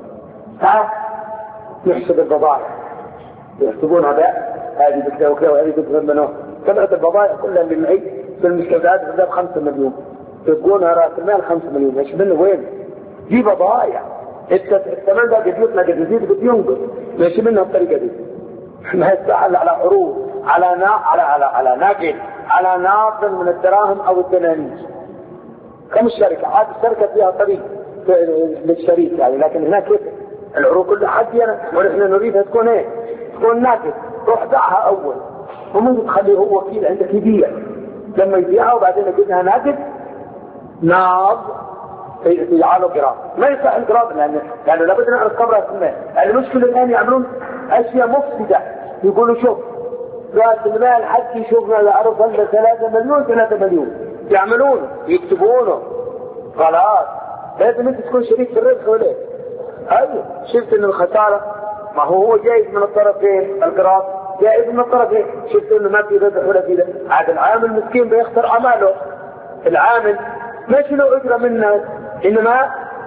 نحسب البضائع، يحسبونها بقى، هذه بكذا وكذا وهذه بكذا منه. طلعت البضائع كلها اللي معي في المستودعات بذات 5 مليون، تقولها راس المال 5 مليون، ايش منه وين؟ دي بضائع. الثمن ده قد يطلع قد يزيد قد ينقص، ايش منها الطريقه دي؟ ما يستعمل على عروض، على نقد، على ناقل من الدراهم او الدنانير. كم الشركه؟ عاد الشركه فيها طريق للشريك يعني، لكن هناك العروض كلها حدي انا، ونحن نريدها تكون ايه؟ تكون ناقد. روح دعها اول، وممكن تخليه هو وكيل عندك يبيع، لما يبيعها وبعدين يجدها ناقد ناض يجعله قراض. ما يصح القراض لانه لابد نعرف كم راس المال. المشكله الان يعملون اشياء مفسده، يقولوا شوف راس المال حتى شوفنا يعرف ولا 3 مليون يعملون يكتبونه خلاص. لازم انت تكون شريك في الربح ولا ايه؟ ايوه. شفت ان الخساره ما هو جايز من الطرفين، القراض جائز من الطرفين. شفت انه ما في ربح ولا في ده، عاد العامل مسكين بيخسر اعماله. العامل مش له اجره منا، انما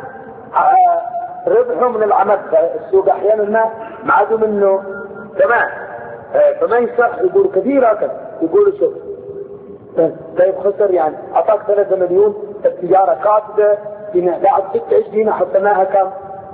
ربحه من العمل. السوق احيانا ما عادوا منه. تمام. فما يصح يقول كثير هكذا، يقولوا شوف طيب خسر يعني اعطاك 3 مليون التجاره كاتبه بعد 26 حطيناها كم؟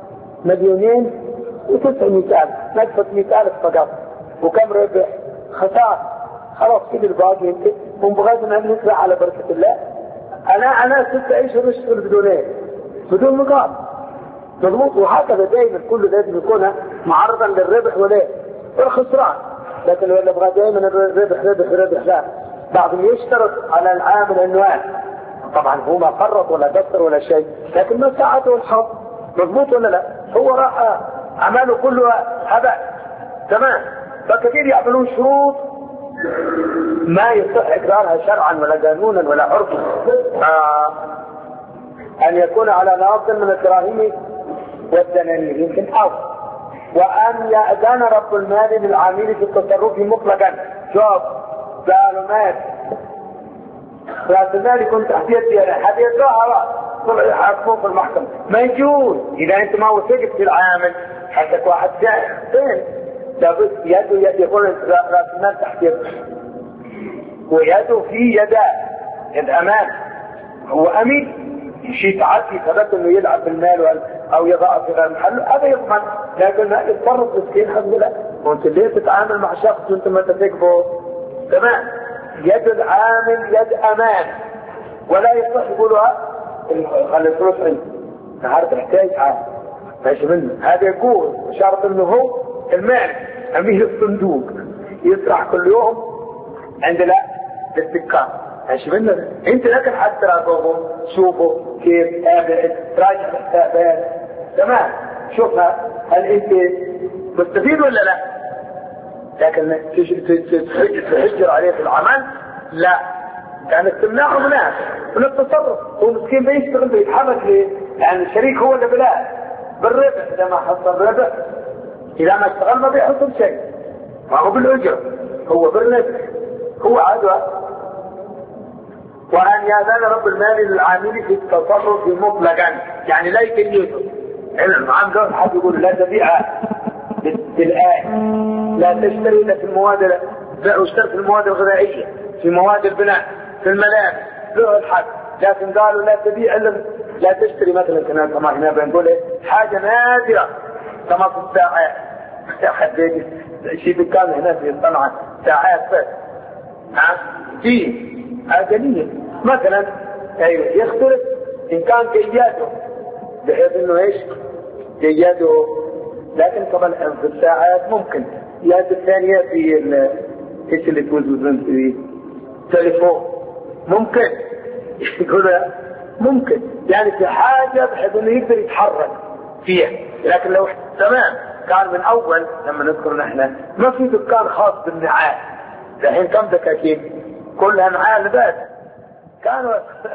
2,900,000 نقصت 100,000 فقط. وكم ربح؟ خسارة. خلاص كل الباقي انت وبغض النظر نطلع على بركة الله. انا 6 اشهر اشتغل بدون ايه؟ بدون مقابل. مضبوط. وهكذا دائما كله لازم يكون معرضا للربح ولا والخسران. لكن لو نبغى دائما الربح لا. بعضهم يشترط على العامل انه طبعا هو ما فرط ولا قصر ولا شيء، لكن ما ساعته الحظ. مضبوط ولا لا؟ هو راح عمله كله هباء. تمام. فكثير يعملون شروط ما يصح اقرارها شرعا ولا قانونا ولا عرفا. ان يكون على ناقل من الدراهم والدنانير يمكن وان يأذن رب المال للعامل في التصرف مطلقا. شوف قالوا مات راس المال يكون تحت يدي حد يدعها طلع يحاكموه في المحكمة. ما يجوز اذا انت ما وثقت في العامل حتى واحد فين لابد يده يكون راس المال تحت يده ويده في يد امان. هو امين شيء تعدي ثبت انه يلعب بالمال او يضع في غير محله هذا يضمن. لكن ما يتصرف مسكين حد لا. وانت ليه تتعامل مع شخص وانت ما تثقه؟ تمام. يد العامل يد امان ولا يصح يقولها خلي الفلوس عندي نهار تحتاج عامل ماشي منه. هذا يقول شرط انه هو المال أميه الصندوق يسرح كل يوم عند الدكان. ايش منه انت لكن حتى راقبهم شوفوا كيف تابع راجع الحسابات تمام شوفها هل انت مستفيد ولا لا. لكن تحجر عليه في العمل لا، كانت تمنعه من التصرف. هو مسكين بيشتغل بيتحرك ليه؟ لان الشريك هو اللي بلاه بالربح. اذا ما حصل ربح اذا ما اشتغل ما بيحصل شيء، ما هو بالاجر هو بالربح هو عدوى. وأن يأذن رب المال للعامل في التصرف مطلقا يعني لا يكلفه. عام قول حد يقول لا تبيع بالآية لا تشتري إلا في المواد اشتري في المواد الغذائية في مواد البناء في الملابس له الحد. لكن قالوا لا تبيع إلا لا تشتري مثلا كما هنا بنقول حاجة نادرة كما في الساعات حد شيء دكان هنا في صنعاء ساعات بس دي أجلية مثلا ايوه يختلف ان كان جياده بحيث انه ايش جياده. لكن طبعا في الساعات ممكن جياده الثانية في ايش اللي توزن في تليفون ممكن يقول ممكن يعني في حاجة بحيث انه يقدر يتحرك فيها. لكن لو تمام كان من اول لما نذكر نحن ما في دكان خاص بالنعال الحين كم دكاكين كلها نعال بس كانوا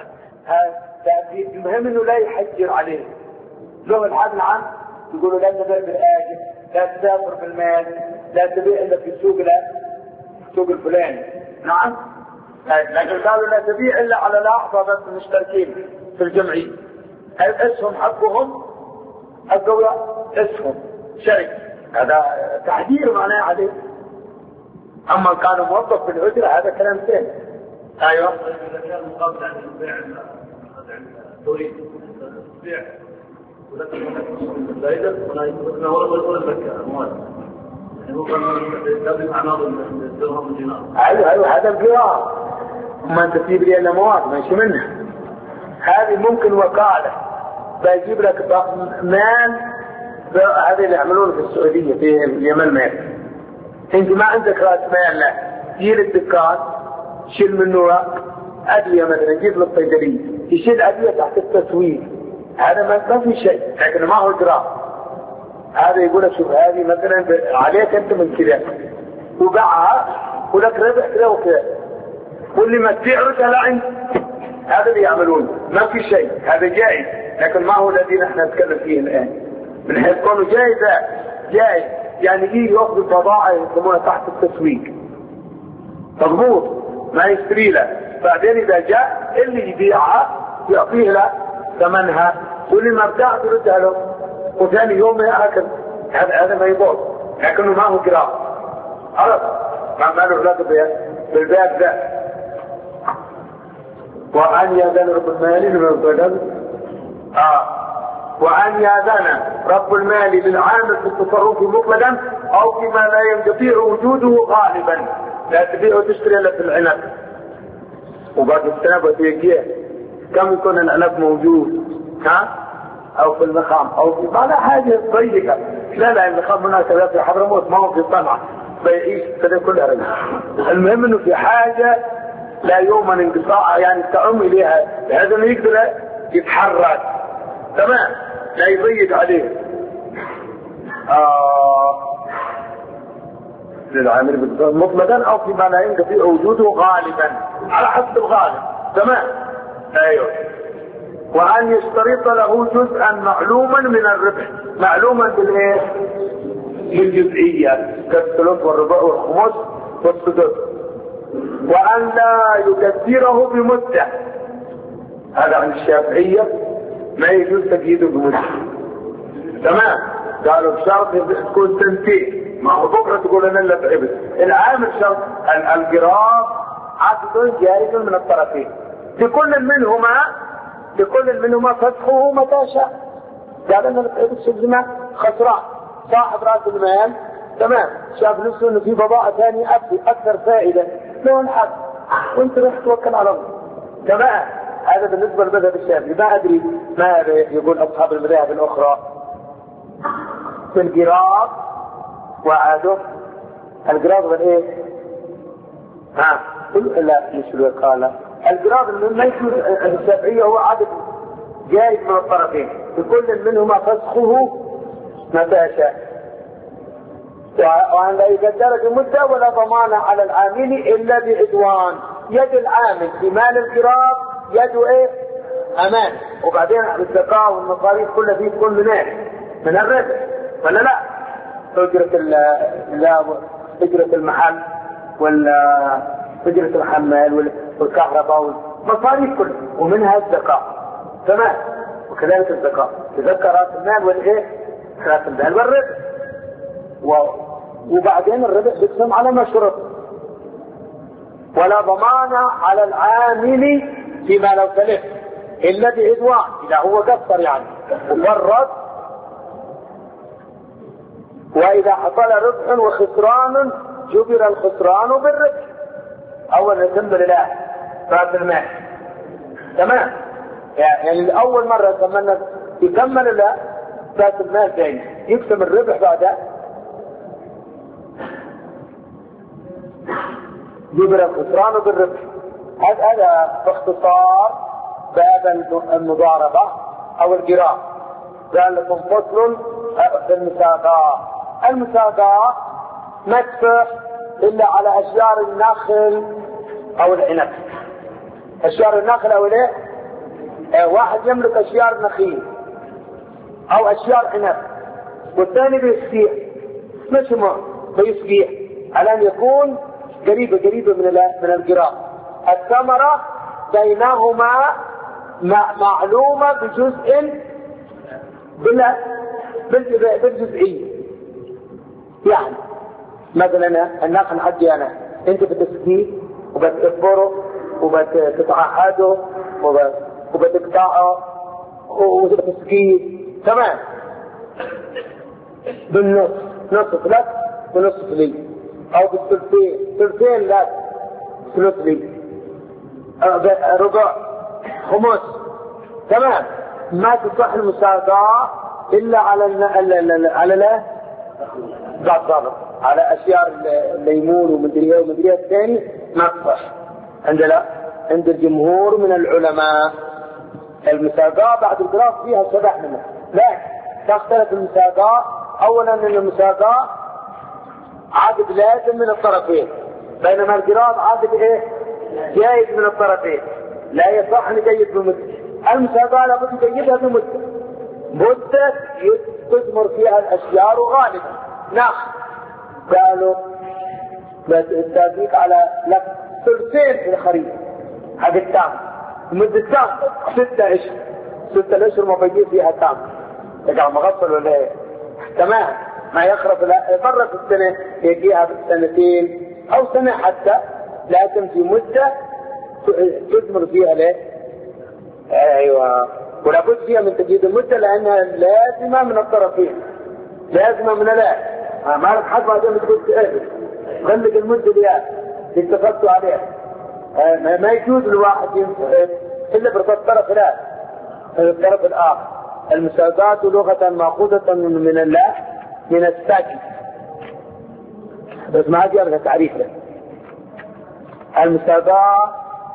المهم انه لا يحجر عليه له الحد العام يقولوا لا تبيع بالآجل لا تسافر بالمال لا تبيع الا في السوق الفلاني نعم. لكن قالوا لا تبيع الا على الاعضاء بس المشتركين في الجمعية الاسهم حقهم القوية اسهم شركة هذا تحذير معناه عليه. اما كانوا موظف في الأجرة هذا كلام ثاني. ايوه اذا كان مقابل عن البيع عند تريد بيع ولكن الزايده ولا ولا الزكاه اموال يعني هو كان اعمال الدرهم والدينار. ايوه هذا القرار ما انت تجيب لي الا مواد ماشي منها. هذه ممكن وكاله بيجيب لك مال هذا اللي يعملونه في السعوديه في اليمن مال. انت ما عندك راس مال لا جيل الدكان شيل منه ادويه مثلا جيب له الصيدليه يشيل ادويه تحت التسويق هذا ما في شيء لكن ما هو اجراء. هذا يقول لك شوف هذه مثلا عليك انت من كذا وباعها ولك ربح كذا وكذا واللي ما تبيعه لا عند هذا اللي يعملون ما في شيء هذا جائز. لكن ما هو الذي نحن نتكلم فيه الان من حيث كونه جائز يعني يجي ياخذ البضاعه يسمونها تحت التسويق مضبوط ما يشتري له بعدين اذا جاء اللي يبيعها يعطيه له ثمنها واللي ما بتاع تردها له وثاني يوم ياكل. هذا ما يضر لكنه ما هو قراء عرف ما له علاقه بالباب ذا. وأن يأذن رب المال وأن يأذن رب المال للعامل في التصرف مطلقا أو فيما لا ينقطع وجوده غالبا لا تبيع وتشتري إلا في العنب. وبعد السنة بتيجيه كم يكون العنب موجود أو في النخام أو في بعض حاجة ضيقة لا النخام مناسبة في حضرموت ما هو في صنعاء بيعيش كذا كلها رجل. المهم إنه في حاجة لا يومن انقطاع يعني تعم إليها بحيث إنه يقدر يتحرك تمام لا يضيق عليه. للعامل مطلقا او فيما لا ينقطع وجوده غالبا على حسب الغالب تمام. ايوه وان يشترط له جزءا معلوما من الربح معلوما بالايه بالجزئيه كالثلث والربع والخمس والسدس. وان لا يكثره بمده هذا عن الشافعيه ما يجوز تقييده بمده تمام. قالوا بشرط تكون سنتين ما هو بكره تقول انا اللي تعبت. العامل شرط القراء عقد جائز من الطرفين لكل منهما فسخه متى شاء. قال انا اللي تعبت شو الزمان خسران صاحب راس المال تمام شاف نفسه انه في بضاعه ثانيه اكثر فائده له الحق وانت رح توكل على الله تمام. هذا بالنسبه للمذهب الشافعي. ما ادري ما يقول اصحاب المذاهب الاخرى في القراء وعادوا القراض بالايه؟ لا مش الوكالة. القراض ما يجوز الشافعية هو عدد جائز من الطرفين، لكل منهما فسخه متى شاء. وأن لا يقدر بمدة ولا ضمان على العامل إلا بعدوان. يد العامل في مال القراض يد ايه؟ امان. وبعدين الزكاة والمصاريف كلها فيه تكون من ايه؟ من الربح ولا لا؟ أجرة المحل ولا أجرة الحمال والكهرباء والمصاريف كلها، ومنها الزكاة. تمام. وكذلك الزكاة تذكر رأس المال والايه؟ رأس المال والربح. وبعدين الربح يقسم على ما شرط. ولا ضمان على العامل فيما لو تلف إلا بعدوان، إذا هو قصر يعني وفرط. وإذا حصل ربح وخسران جبر الخسران بالربح. أول الحمد لله رأس المال. تمام. يعني أول مرة تمنى يكمل لا رأس المال ثاني يقسم الربح بعدها جبر الخسران بالربح. هذا باختصار باب المضاربة أو القراض. قال لكم فصل في المساقات. المساقات ما تفح إلا على أشجار النخل أو العنب. أشجار النخل أو الايه؟ واحد يملك أشجار نخيل أو أشجار عنب والثاني بيسقيه، مش ما بيسقيه على أن يكون قريبة من القراض. الثمرة بينهما معلومة بجزء بالجزئية. يعني مثلا النخل حقي أنا، أنت بتسقيه وبتكبره وبتتعهده وبتقطعه وبتسقيه. تمام. بالنص، نصف لك ونصف لي، أو بالثلثين، ثلثين لك ثلث لي، ربع، خمس. تمام. ما تصح المساقاة إلا على ضبط على أشياء الليمون ومدري ايه ومدري ايه الثاني ما تصح عند الجمهور من العلماء. المساقاة بعد القراض فيها سبع منها، لكن تختلف المساقاة. أولا أن المساقاة عقد لازم من الطرفين، بينما القراض عقد ايه؟ جائز من الطرفين. لا يصح نقيد بمدة. المساقاة لابد نقيدها بمدة، مدة تثمر فيها الأشجار غالبا. نخل قالوا التابيك على لك ثلثين في الخريف حق التام، مدة تام 6 أشهر. 6 أشهر ما بيجي فيها تام، يقع مغفل ولا ايه؟ تمام. ما يخرف مرة في السنة يجيها سنتين أو سنة حتى، لكن في مدة تثمر فيها ليه؟ أيوة. ولا بد فيها من تجديد المدة لأنها لازمة من الطرفين، لازمة من لا ما لك حد بعدين تقول تقابل غلق المدة اللي اتفقتوا عليها. ما يجوز الواحد ينسحب إلا برضا الطرف الطرف الآخر. المساقات لغة مأخوذة من الله من الساكن، بس ما عاد يبقى تعريف له. المساقات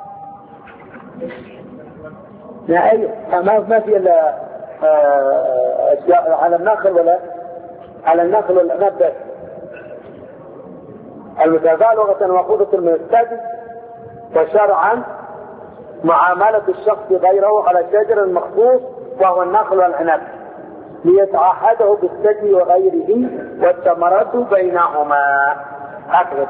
لا أيوه ما في إلا على النخل ولا على النخل والعنب بس. المساقات لغة مأخوذة من الساكن، وشرعا معاملة الشخص غيره على شجر مخصوص وهو النخل والعنب ليتعهده بالسقي وغيره والثمرة بينهما. هكذا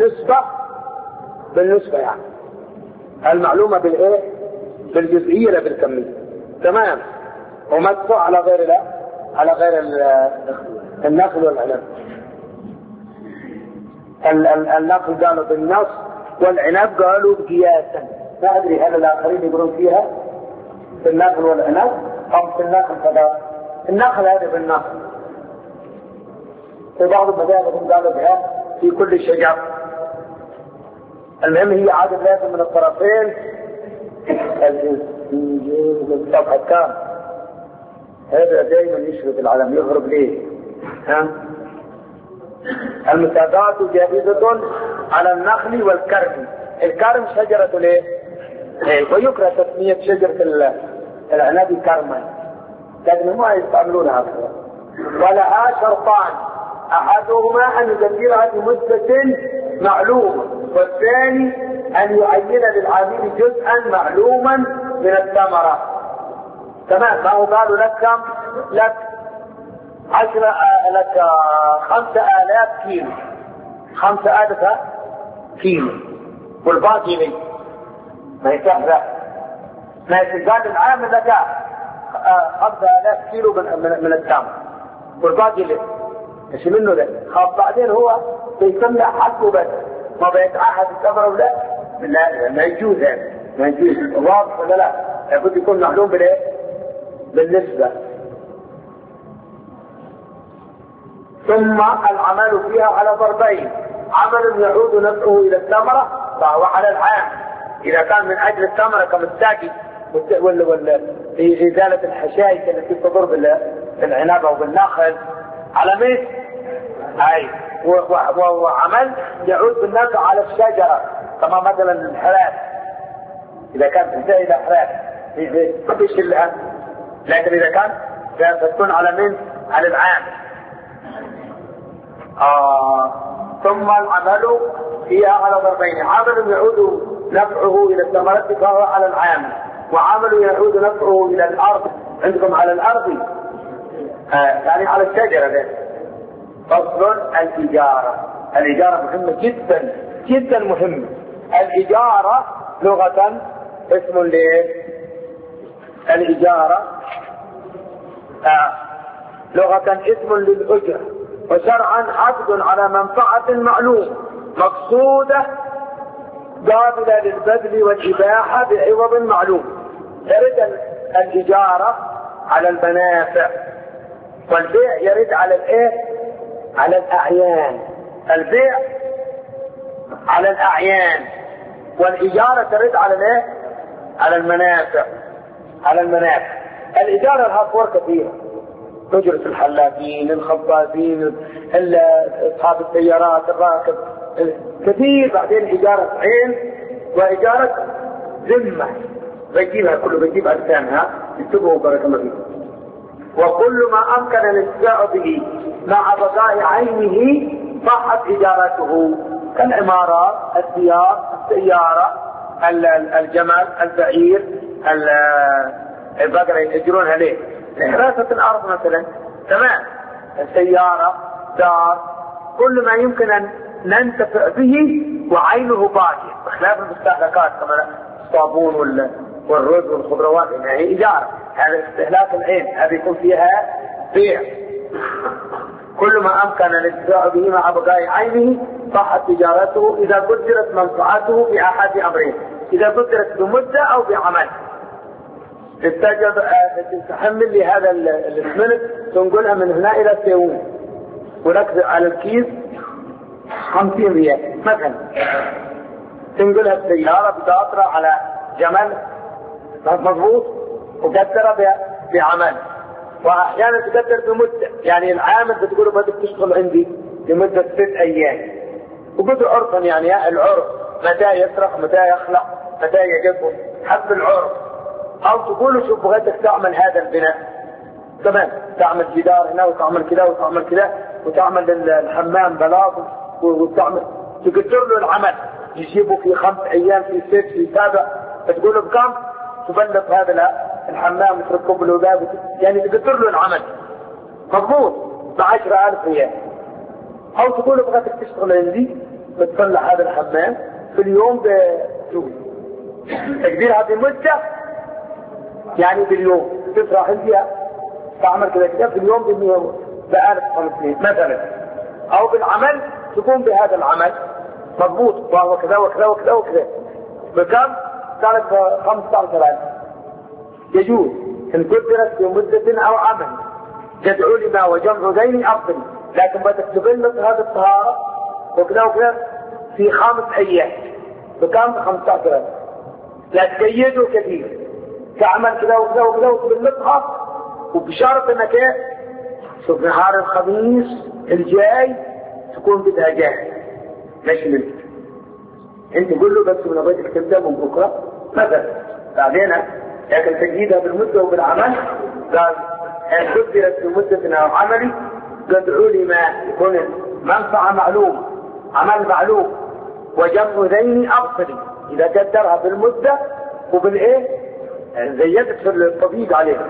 بالنسبة يعني المعلومة بالايه؟ بالجزئية لا بالكمية. تمام. وما تدفع على غير لا على غير النخل والعنب. النخل قالوا بالنص والعنب قالوا قياسا. ما أدري هل الآخرين يقولون فيها في النخل والعنب أو في النخل كذا. النخل هذا بالنخل، وبعض المذاهب قالوا بها في كل شجر. المهم هي عادة لازم من الطرفين. الصفحة كام هذا دائما يشرب العلم يغرب ليه؟ ها؟ المساقات جائزة على النخل والكرم. الكرم شجرة الايه؟ ويكره تسمية شجرة العنب كرما، لكن ما يستعملونها أكثر. ولها شرطان، أحدهما أن يدبرها بمدة معلومة، والثاني أن يعين للعامل جزءا معلوما من الثمرة. تمام. ما هو قالوا لك كم؟ لك 5,000 كيلو، 5,000 كيلو، والباقي لي ما يتحرق. ما يتقال العامل لك 5,000 كيلو من التمر، والباقي لي ايش منه ده؟ خاص بعدين هو بيسمع حقه بس، ما بيتعهد الثمرة ولا لا، ما يجوز هذا، ما يجوز. واضح ولا لا؟ لابد يكون معلوم بالايه؟ بالنسبة. ثم العمل فيها على ضربين، عمل يعود نفعه الى الثمرة فهو على العام، اذا كان من اجل الثمرة كمستاقي في ازالة الحشائش التي تضر بالعنب او بالنخل على مثل اي، وعمل يعود بالنفع على الشجرة كما مثلا الحراث، اذا كان تنتهي الى حراث ما فيش الان، لكن اذا كان فتكون على من؟ على العام. ثم العمل فيها على ضربين، عمل يعود نفعه الى الثمرة فهو على العام، وعمل يعود نفعه الى الارض. عندكم على الارض يعني على الشجرة ده. فصل الإجارة. الإجارة مهمة جدا جدا مهمة. الإجارة لغة اسم الإجارة لغة اسم للأجرة، وشرعا عقد على منفعة معلومة مقصودة قابلة للبذل والإباحة بعوض معلوم. يرد الإجارة على المنافع، والبيع يرد على الايه؟ على الأعيان. البيع على الأعيان، والإجارة ترد على الايه؟ على المنافع. على المنافع. الإجارة لها صور كثيرة، أجرة الحلاقين، الخبازين، أصحاب السيارات، الراكب، كثير. بعدين إجارة عين وإجارة ذمة، بيجيبها كله، بيجيب أجسامها، يكتبه بارك الله فيكم. وكل ما أمكن الانتفاع به مع بقاء عينه صحت إجارته، كالعمارات، الديار، السيارة، الجمل، البعير، البقرة يأجرونها ليه؟ لحراسة الأرض مثلا. تمام. السيارة، دار، كل ما يمكن أن ننتفع به وعينه باقية، بخلاف المستهلكات كما الصابون والرز والخضروات، إنها هي إجارة. هذا استهلاك العين، هذا يكون فيها بيع. كل ما أمكن الانتفاع به مع بقاء عينه صحت تجارته إذا قدرت منفعته في أحد أمرين، إذا قدرت بمدة أو بعمل. تحمل لي هذا الاسمنت، تنقلها من هنا إلى سيئون، ونكذب على الكيس 50 ريال مثلا، تنقلها بسيارة بتاطرة على جمل مضبوط، وقدرها بعمل. واحيانا تقدر بمدة، يعني العامل بتقول بدك تشتغل عندي لمدة 6 ايام، وقدر عرفا، يعني العرف متى يسرق، متى يخلق، متى يجب حسب العرف. او تقول شوف بغيتك تعمل هذا البناء، تمام، تعمل جدار هنا وتعمل كذا وتعمل كذا وتعمل الحمام بلاط وتعمل، تقدر له العمل، يجيبه في 5 ايام، في 6، في 7، فتقول له بكم تبلغ هذا الحمام وتركب له باب، يعني تقدر له العمل مضبوط ب10,000 ريال. او تقول له بغيتك تشتغل عندي بتصلح هذا الحمام في اليوم تقديرها بمدة، يعني باليوم تسرح عندي تعمل كذا في اليوم ب1500 مثلا، او بالعمل تقوم بهذا العمل مضبوط، وهو كذا وكذا وكذا وكذا، بكم؟ قالت 15,000. يجوز ان قدرت بمدة او عمل، جد علم وجمع ذين افضل، لكن بدك تبلغ هذه الطهارة وكذا وكذا في 5 ايام، بكم؟ 15,000. لا تقيده كثير، تعمل كذا وكذا وكذا وتبلغها، وبشرط انك شوف نهار الخميس الجاي تكون بدها جاهز مش منك. انت قول له بس من بغيتك تبدا من بكره مثلا بعدين، لكن تجديدها بالمده وبالعمل. قال ان قدرت بمده او عملي قدعوا لي ما يكون منفعه معلومه عمل معلوم وجمع ذين ابطل اذا قدرها بالمده وبالايه زيدت في التضييق عليها.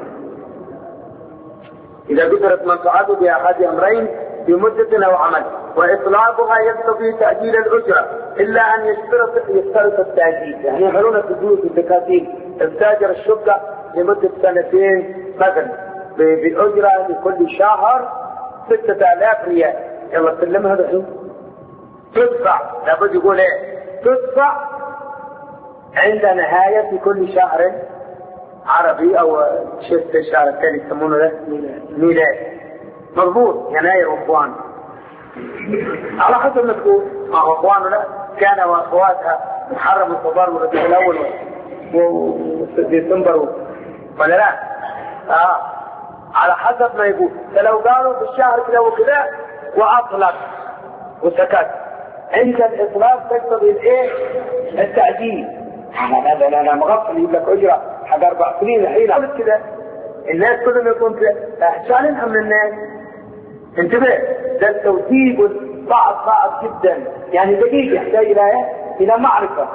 اذا قدرت منفعته باحد امرين بمده او عمل، واطلاقها يقتضي تاجيل الاجره الا ان يشترط التاجيل. يعني يعملون في البيوت الدكاتره استاجر الشقه لمده 2 مثلا باجره لكل شهر 6000 ريال، يلا سلمها الحين تدفع. لابد يقول ايه؟ تدفع عند نهايه كل شهر عربي او شفت الشهر الثاني يسمونه ده ميلاد، مضبوط يناير واخوان على حسب ما تقول. ما هو اخوانه لا كان واخواتها محرم الصبار والربيع الاول وديسمبر ولا لا؟ على حسب ما يقول. فلو قالوا في الشهر كذا وكذا واطلق وسكت، عند الاطلاق تقتضي الايه؟ التعجيل. انا مغفل يجيب لك اجره حق 4 سنين الحين قلت كذا الناس كلهم يكون كذا شالنها من الناس. انتبه، ده التوثيق صعب جدا، يعني دقيق يحتاج الى معرفه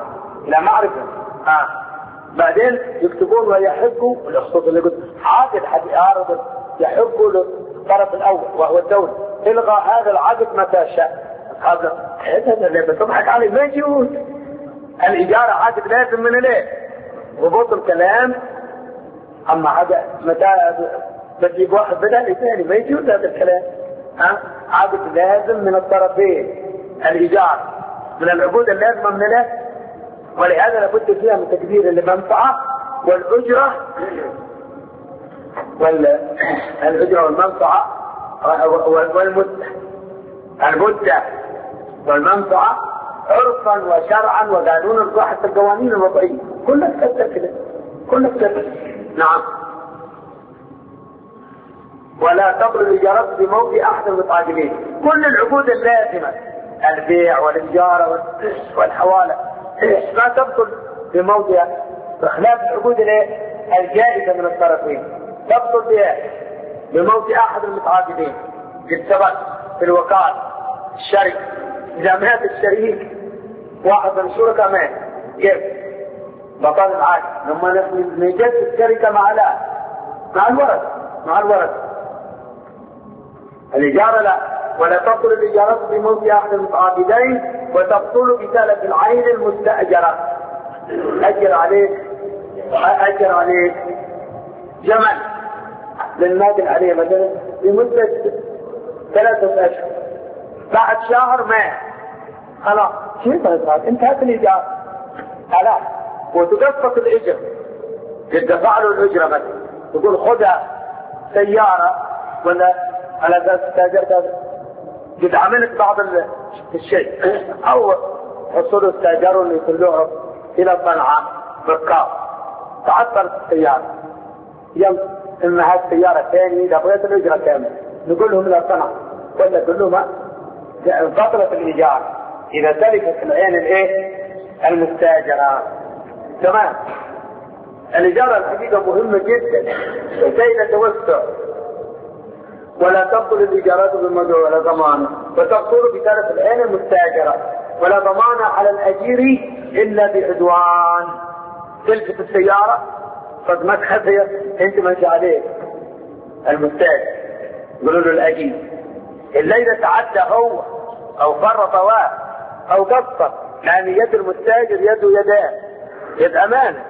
بعدين يكتبون ويحبوا الخطوط اللي قلت عقد حد يعرض يحبوا للطرف الاول وهو الدولة الغى هذا العقد متى شاء. هذا اللي بتضحك عليه ما يجوز. الاجاره عقد لازم من الايه؟ ربط الكلام. اما هذا متى بتجيب واحد بدل الثاني ما يجوز هذا الكلام. عقد لازم من الطرفين، الايجار من العقود اللازمه من الايه؟ ولهذا لابد فيها من تقدير المنفعه والاجره والمنفعه المده والمنفعه عرفا وشرعا وقانونا حتى القوانين الوضعيه كلها تكتب كده نعم. ولا تبطل الايجارات بموضع احد المتعاقدين. كل العقود اللازمه البيع والاجاره والحواله ما تبطل بموضع، بخلاف العقود الجائزه من الطرفين تبطل بها بموضع احد المتعاقدين. قد سبق في الوكاله الشريك، اذا مات الشريك واحد من الشركاء مات كيف؟ بطل العقد. لما نجد الشركه مع الورث الإجارة لا. ولا تبطل الإجارة بموت أحد المتعاقدين وتبطل بتلف العين المستأجرة. أجر عليه جمل للناقل عليه مثلا لمدة 3 أشهر، بعد شهر مات خلاص انتهت الإجارة خلاص، وتدفق الإجر يدفع له الأجرة مثلا تقول خذها سيارة ولا على اساس استاجرت قد عملت بعض الشيء او حصلوا استاجروا اللي يطلعوا الى صنعاء بالكاف تعطلت السياره يوم اما هذه السياره ثانيه اذا بغيت الاجره كامله نقول لهم الى صنعاء ولا نقول لهم فتره الايجار اذا تلفت العين المستاجره. تمام. الاجاره الحقيقه مهمه جدا كي نتوسع. ولا تبطل الإيجارات بالمدعو ولا ضمان، وتبطل بتلف العين المستاجرة ولا ضمان على الأجير إلا بعدوان. تلفت السيارة قد ما تخسر أنت ماشي عليه المستاجر يقولوا له الأجير إلا إذا تعدى هو أو فرط أو قصر، لأن يد المستاجر يدان يد أمانة.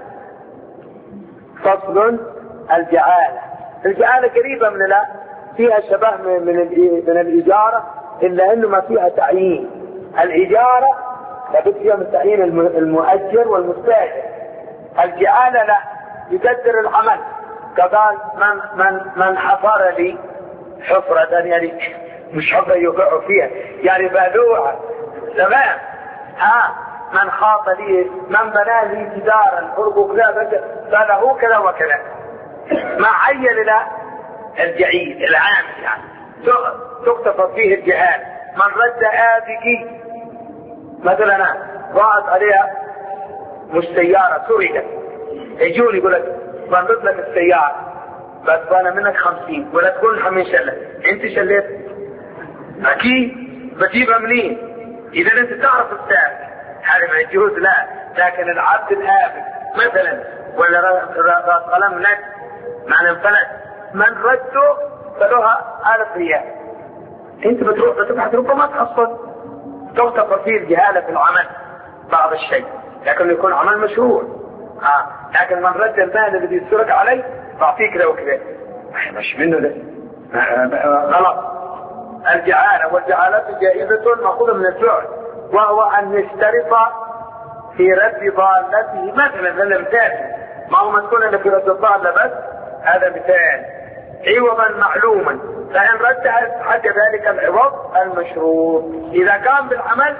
فصل الجعالة قريبة من فيها شبه من الإجارة إلا أنه ما فيها تعيين. الإجارة لابد فيها من تعيين المؤجر والمستاجر. الجعالة لا، يقدر العمل. كقال من حفر لي حفرة، يعني مش حفرة يوقعوا فيها يعني بلوعة. تمام. من خاط لي من بنى لي جدارا قربه كذا فله كذا وكذا، ما عين لا الجعيل العام يعني تقتصر فيه الجهال من رد هذه مثلا ضاعت عليها مش سيارة سرقت، يجون يقول لك بنرد لك السيارة بس انا منك 50 ولا تكون حمين شلة، انت شليت اكيد بجيبها منين؟ اذا انت تعرف السعر هذا ما يجوز، لا. لكن العبد الآبد مثلا ولا راس قلم لك معنى انفلت من رده فلها 1000 ريال، انت بتروح بتبحث ربما تحصل تغتفر فيه الجهالة في العمل بعض الشيء، لكن يكون عمل مشهور. لكن من رد المال الذي يسرق عليه تعطيك له كذا مش منه ده غلط. الجعالة والجعالة جائزة مأخوذة من الفعل، وهو أن يشترط في رد ضالته مثلا. هذا مثال، ما هو مسكون إلا في رد الضالة بس، هذا مثال عوضا معلوما، فإن رد حد ذلك العوض المشروط إذا كان بالعمل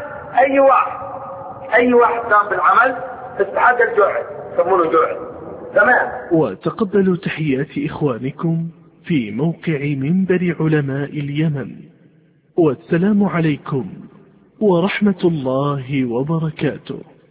أي واحد كان بالعمل تستحق الجعل يسمونه جعل. تمام. وتقبلوا تحيات إخوانكم في موقع منبر علماء اليمن، والسلام عليكم ورحمة الله وبركاته.